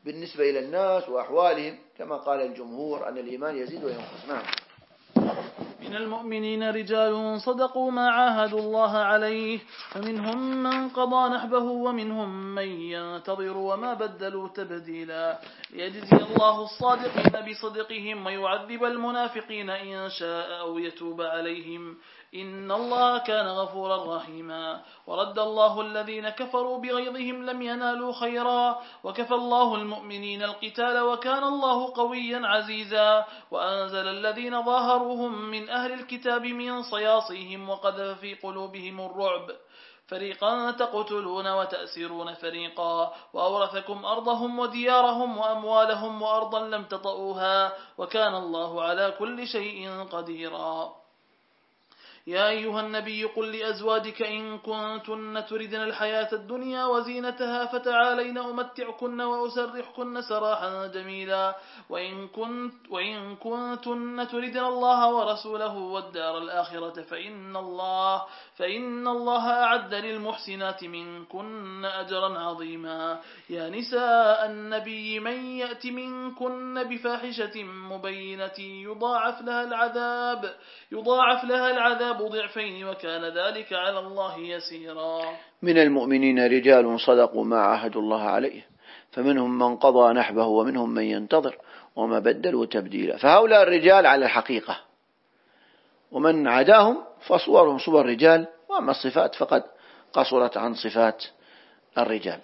بالنسبة إلى الناس وأحوالهم، كما قال الجمهور أن الإيمان يزيد وينقص. نعم. من المؤمنين رجال صدقوا ما عاهدوا الله عليه فمنهم من قضى نحبه ومنهم من ينتظر وما بدلوا تبديلا ليجزي الله الصادقين بصدقهم ويعذب المنافقين إن شاء أو يتوب عليهم إن الله كان غفورا رحيما. ورد الله الذين كفروا بغيظهم لم ينالوا خيرا وكفى الله المؤمنين القتال وكان الله قويا عزيزا. وأنزل الذين ظاهروهم من أهل الكتاب من صياصيهم وقذف في قلوبهم الرعب فريقا تقتلون وتأسرون فريقا وأورثكم أرضهم وديارهم وأموالهم وأرضا لم تطئوها وكان الله على كل شيء قديرا. يا أيها النبي قل لأزواجك إن كنتن تردن الحياة الدنيا وزينتها فتعالين أمتعكن وأسرحكن سراحا جميلا وإن, كنت وإن كنتن تردن الله ورسوله والدار الآخرة فإن الله, فإن الله أعد للمحسنات منكن أجرا عظيما. يا نساء النبي من يأت منكن بفاحشة مبينة يضاعف لها العذاب يضاعف لها العذاب ضعفين وكان ذلك على الله يسيرا. من المؤمنين رجال صدقوا ما عاهدوا الله عليه فمنهم من قضى نحبه ومنهم من ينتظر وما بدلوا تبديلا. فهؤلاء الرجال على الحقيقة، ومن عداهم فصورهم صور رجال، وأما الصفات فقد قصرت عن صفات الرجال.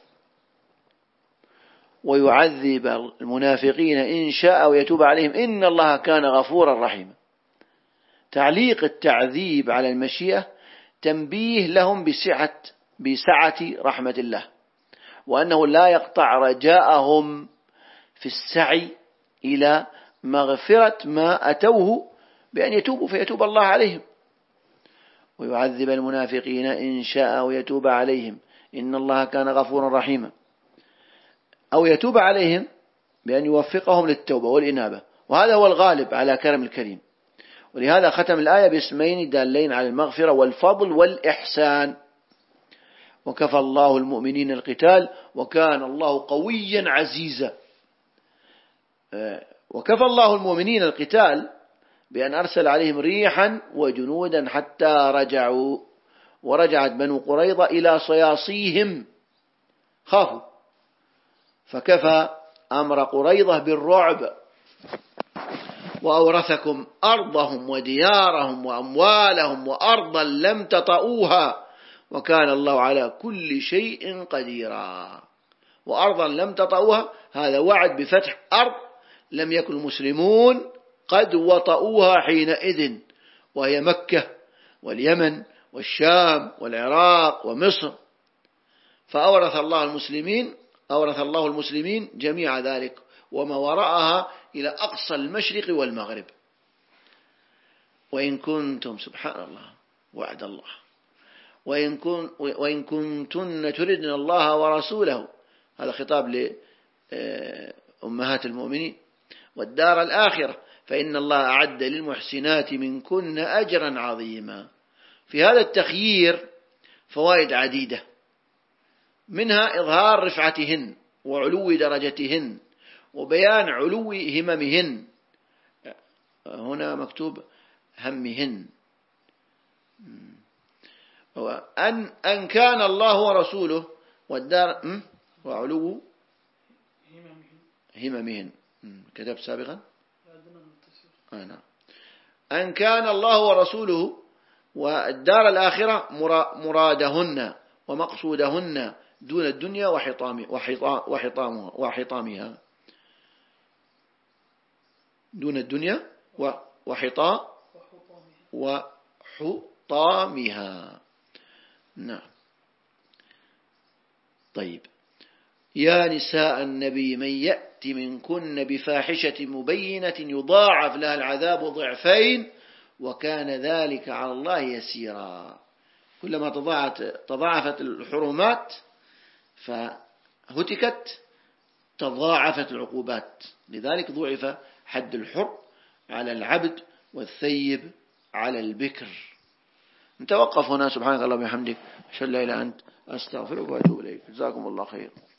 ويعذب المنافقين إن شاء ويتوب عليهم إن الله كان غفورا رحيما. تعليق التعذيب على المشيئة تنبيه لهم بسعة بسعة رحمة الله، وأنه لا يقطع رجاءهم في السعي إلى مغفرة ما أتوه بأن يتوبوا فيتوب الله عليهم. ويعذب المنافقين إن شاء ويتوب عليهم إن الله كان غفورا رحيما، أو يتوب عليهم بأن يوفقهم للتوبة والإنابة، وهذا هو الغالب على كرم الكريم. ولهذا ختم الآية باسمين دالين على المغفرة والفضل والإحسان. وكفى الله المؤمنين القتال وكان الله قويا عزيزا. وكفى الله المؤمنين القتال بأن أرسل عليهم ريحا وجنودا حتى رجعوا، ورجعت بنو قريظة إلى صياصيهم خافوا، فكفى أمر قريظة بالرعب. وأورثكم أرضهم وديارهم وأموالهم وأرضا لم تطئوها وكان الله على كل شيء قديرا. وأرضا لم تطئوها هذا وعد بفتح أرض لم يكن المسلمون قد وطئوها حينئذ، وهي مكة واليمن والشام والعراق ومصر. فأورث الله المسلمين أورث الله المسلمين جميع ذلك وما وراءها إلى أقصى المشرق والمغرب. وإن كنتم سبحان الله وعد الله وإن, كن وإن كنتن تردن الله ورسوله، هذا خطاب لأمهات المؤمنين، والدار الآخرة فإن الله أعد للمحسنات منكن أجرا عظيما. في هذا التخيير فوائد عديدة، منها إظهار رفعتهن وعلو درجتهن وبيان علو هممهن. هنا مكتوب همهن. أن أن كان الله ورسوله والدار وعلو هممهن. كتبت سابقا أنا أن كان الله ورسوله والدار الآخرة مرادهن ومقصودهن دون الدنيا وحطامها وحطامها دون الدنيا وحطام وحطامها. نعم. طيب. يا نساء النبي من يأت منكن بفاحشة مبينة يضاعف لها العذاب ضعفين وكان ذلك على الله يسيرا. كلما تضاعفت الحرمات فهتكت تضاعفت العقوبات، لذلك ضعف حد الحر على العبد والثيب على البكر. نتوقف هنا. سبحانك اللهم وبحمدك أشهد أن لا إله إلا أنت أستغفرك وأتوب إليك. جزاكم الله خير.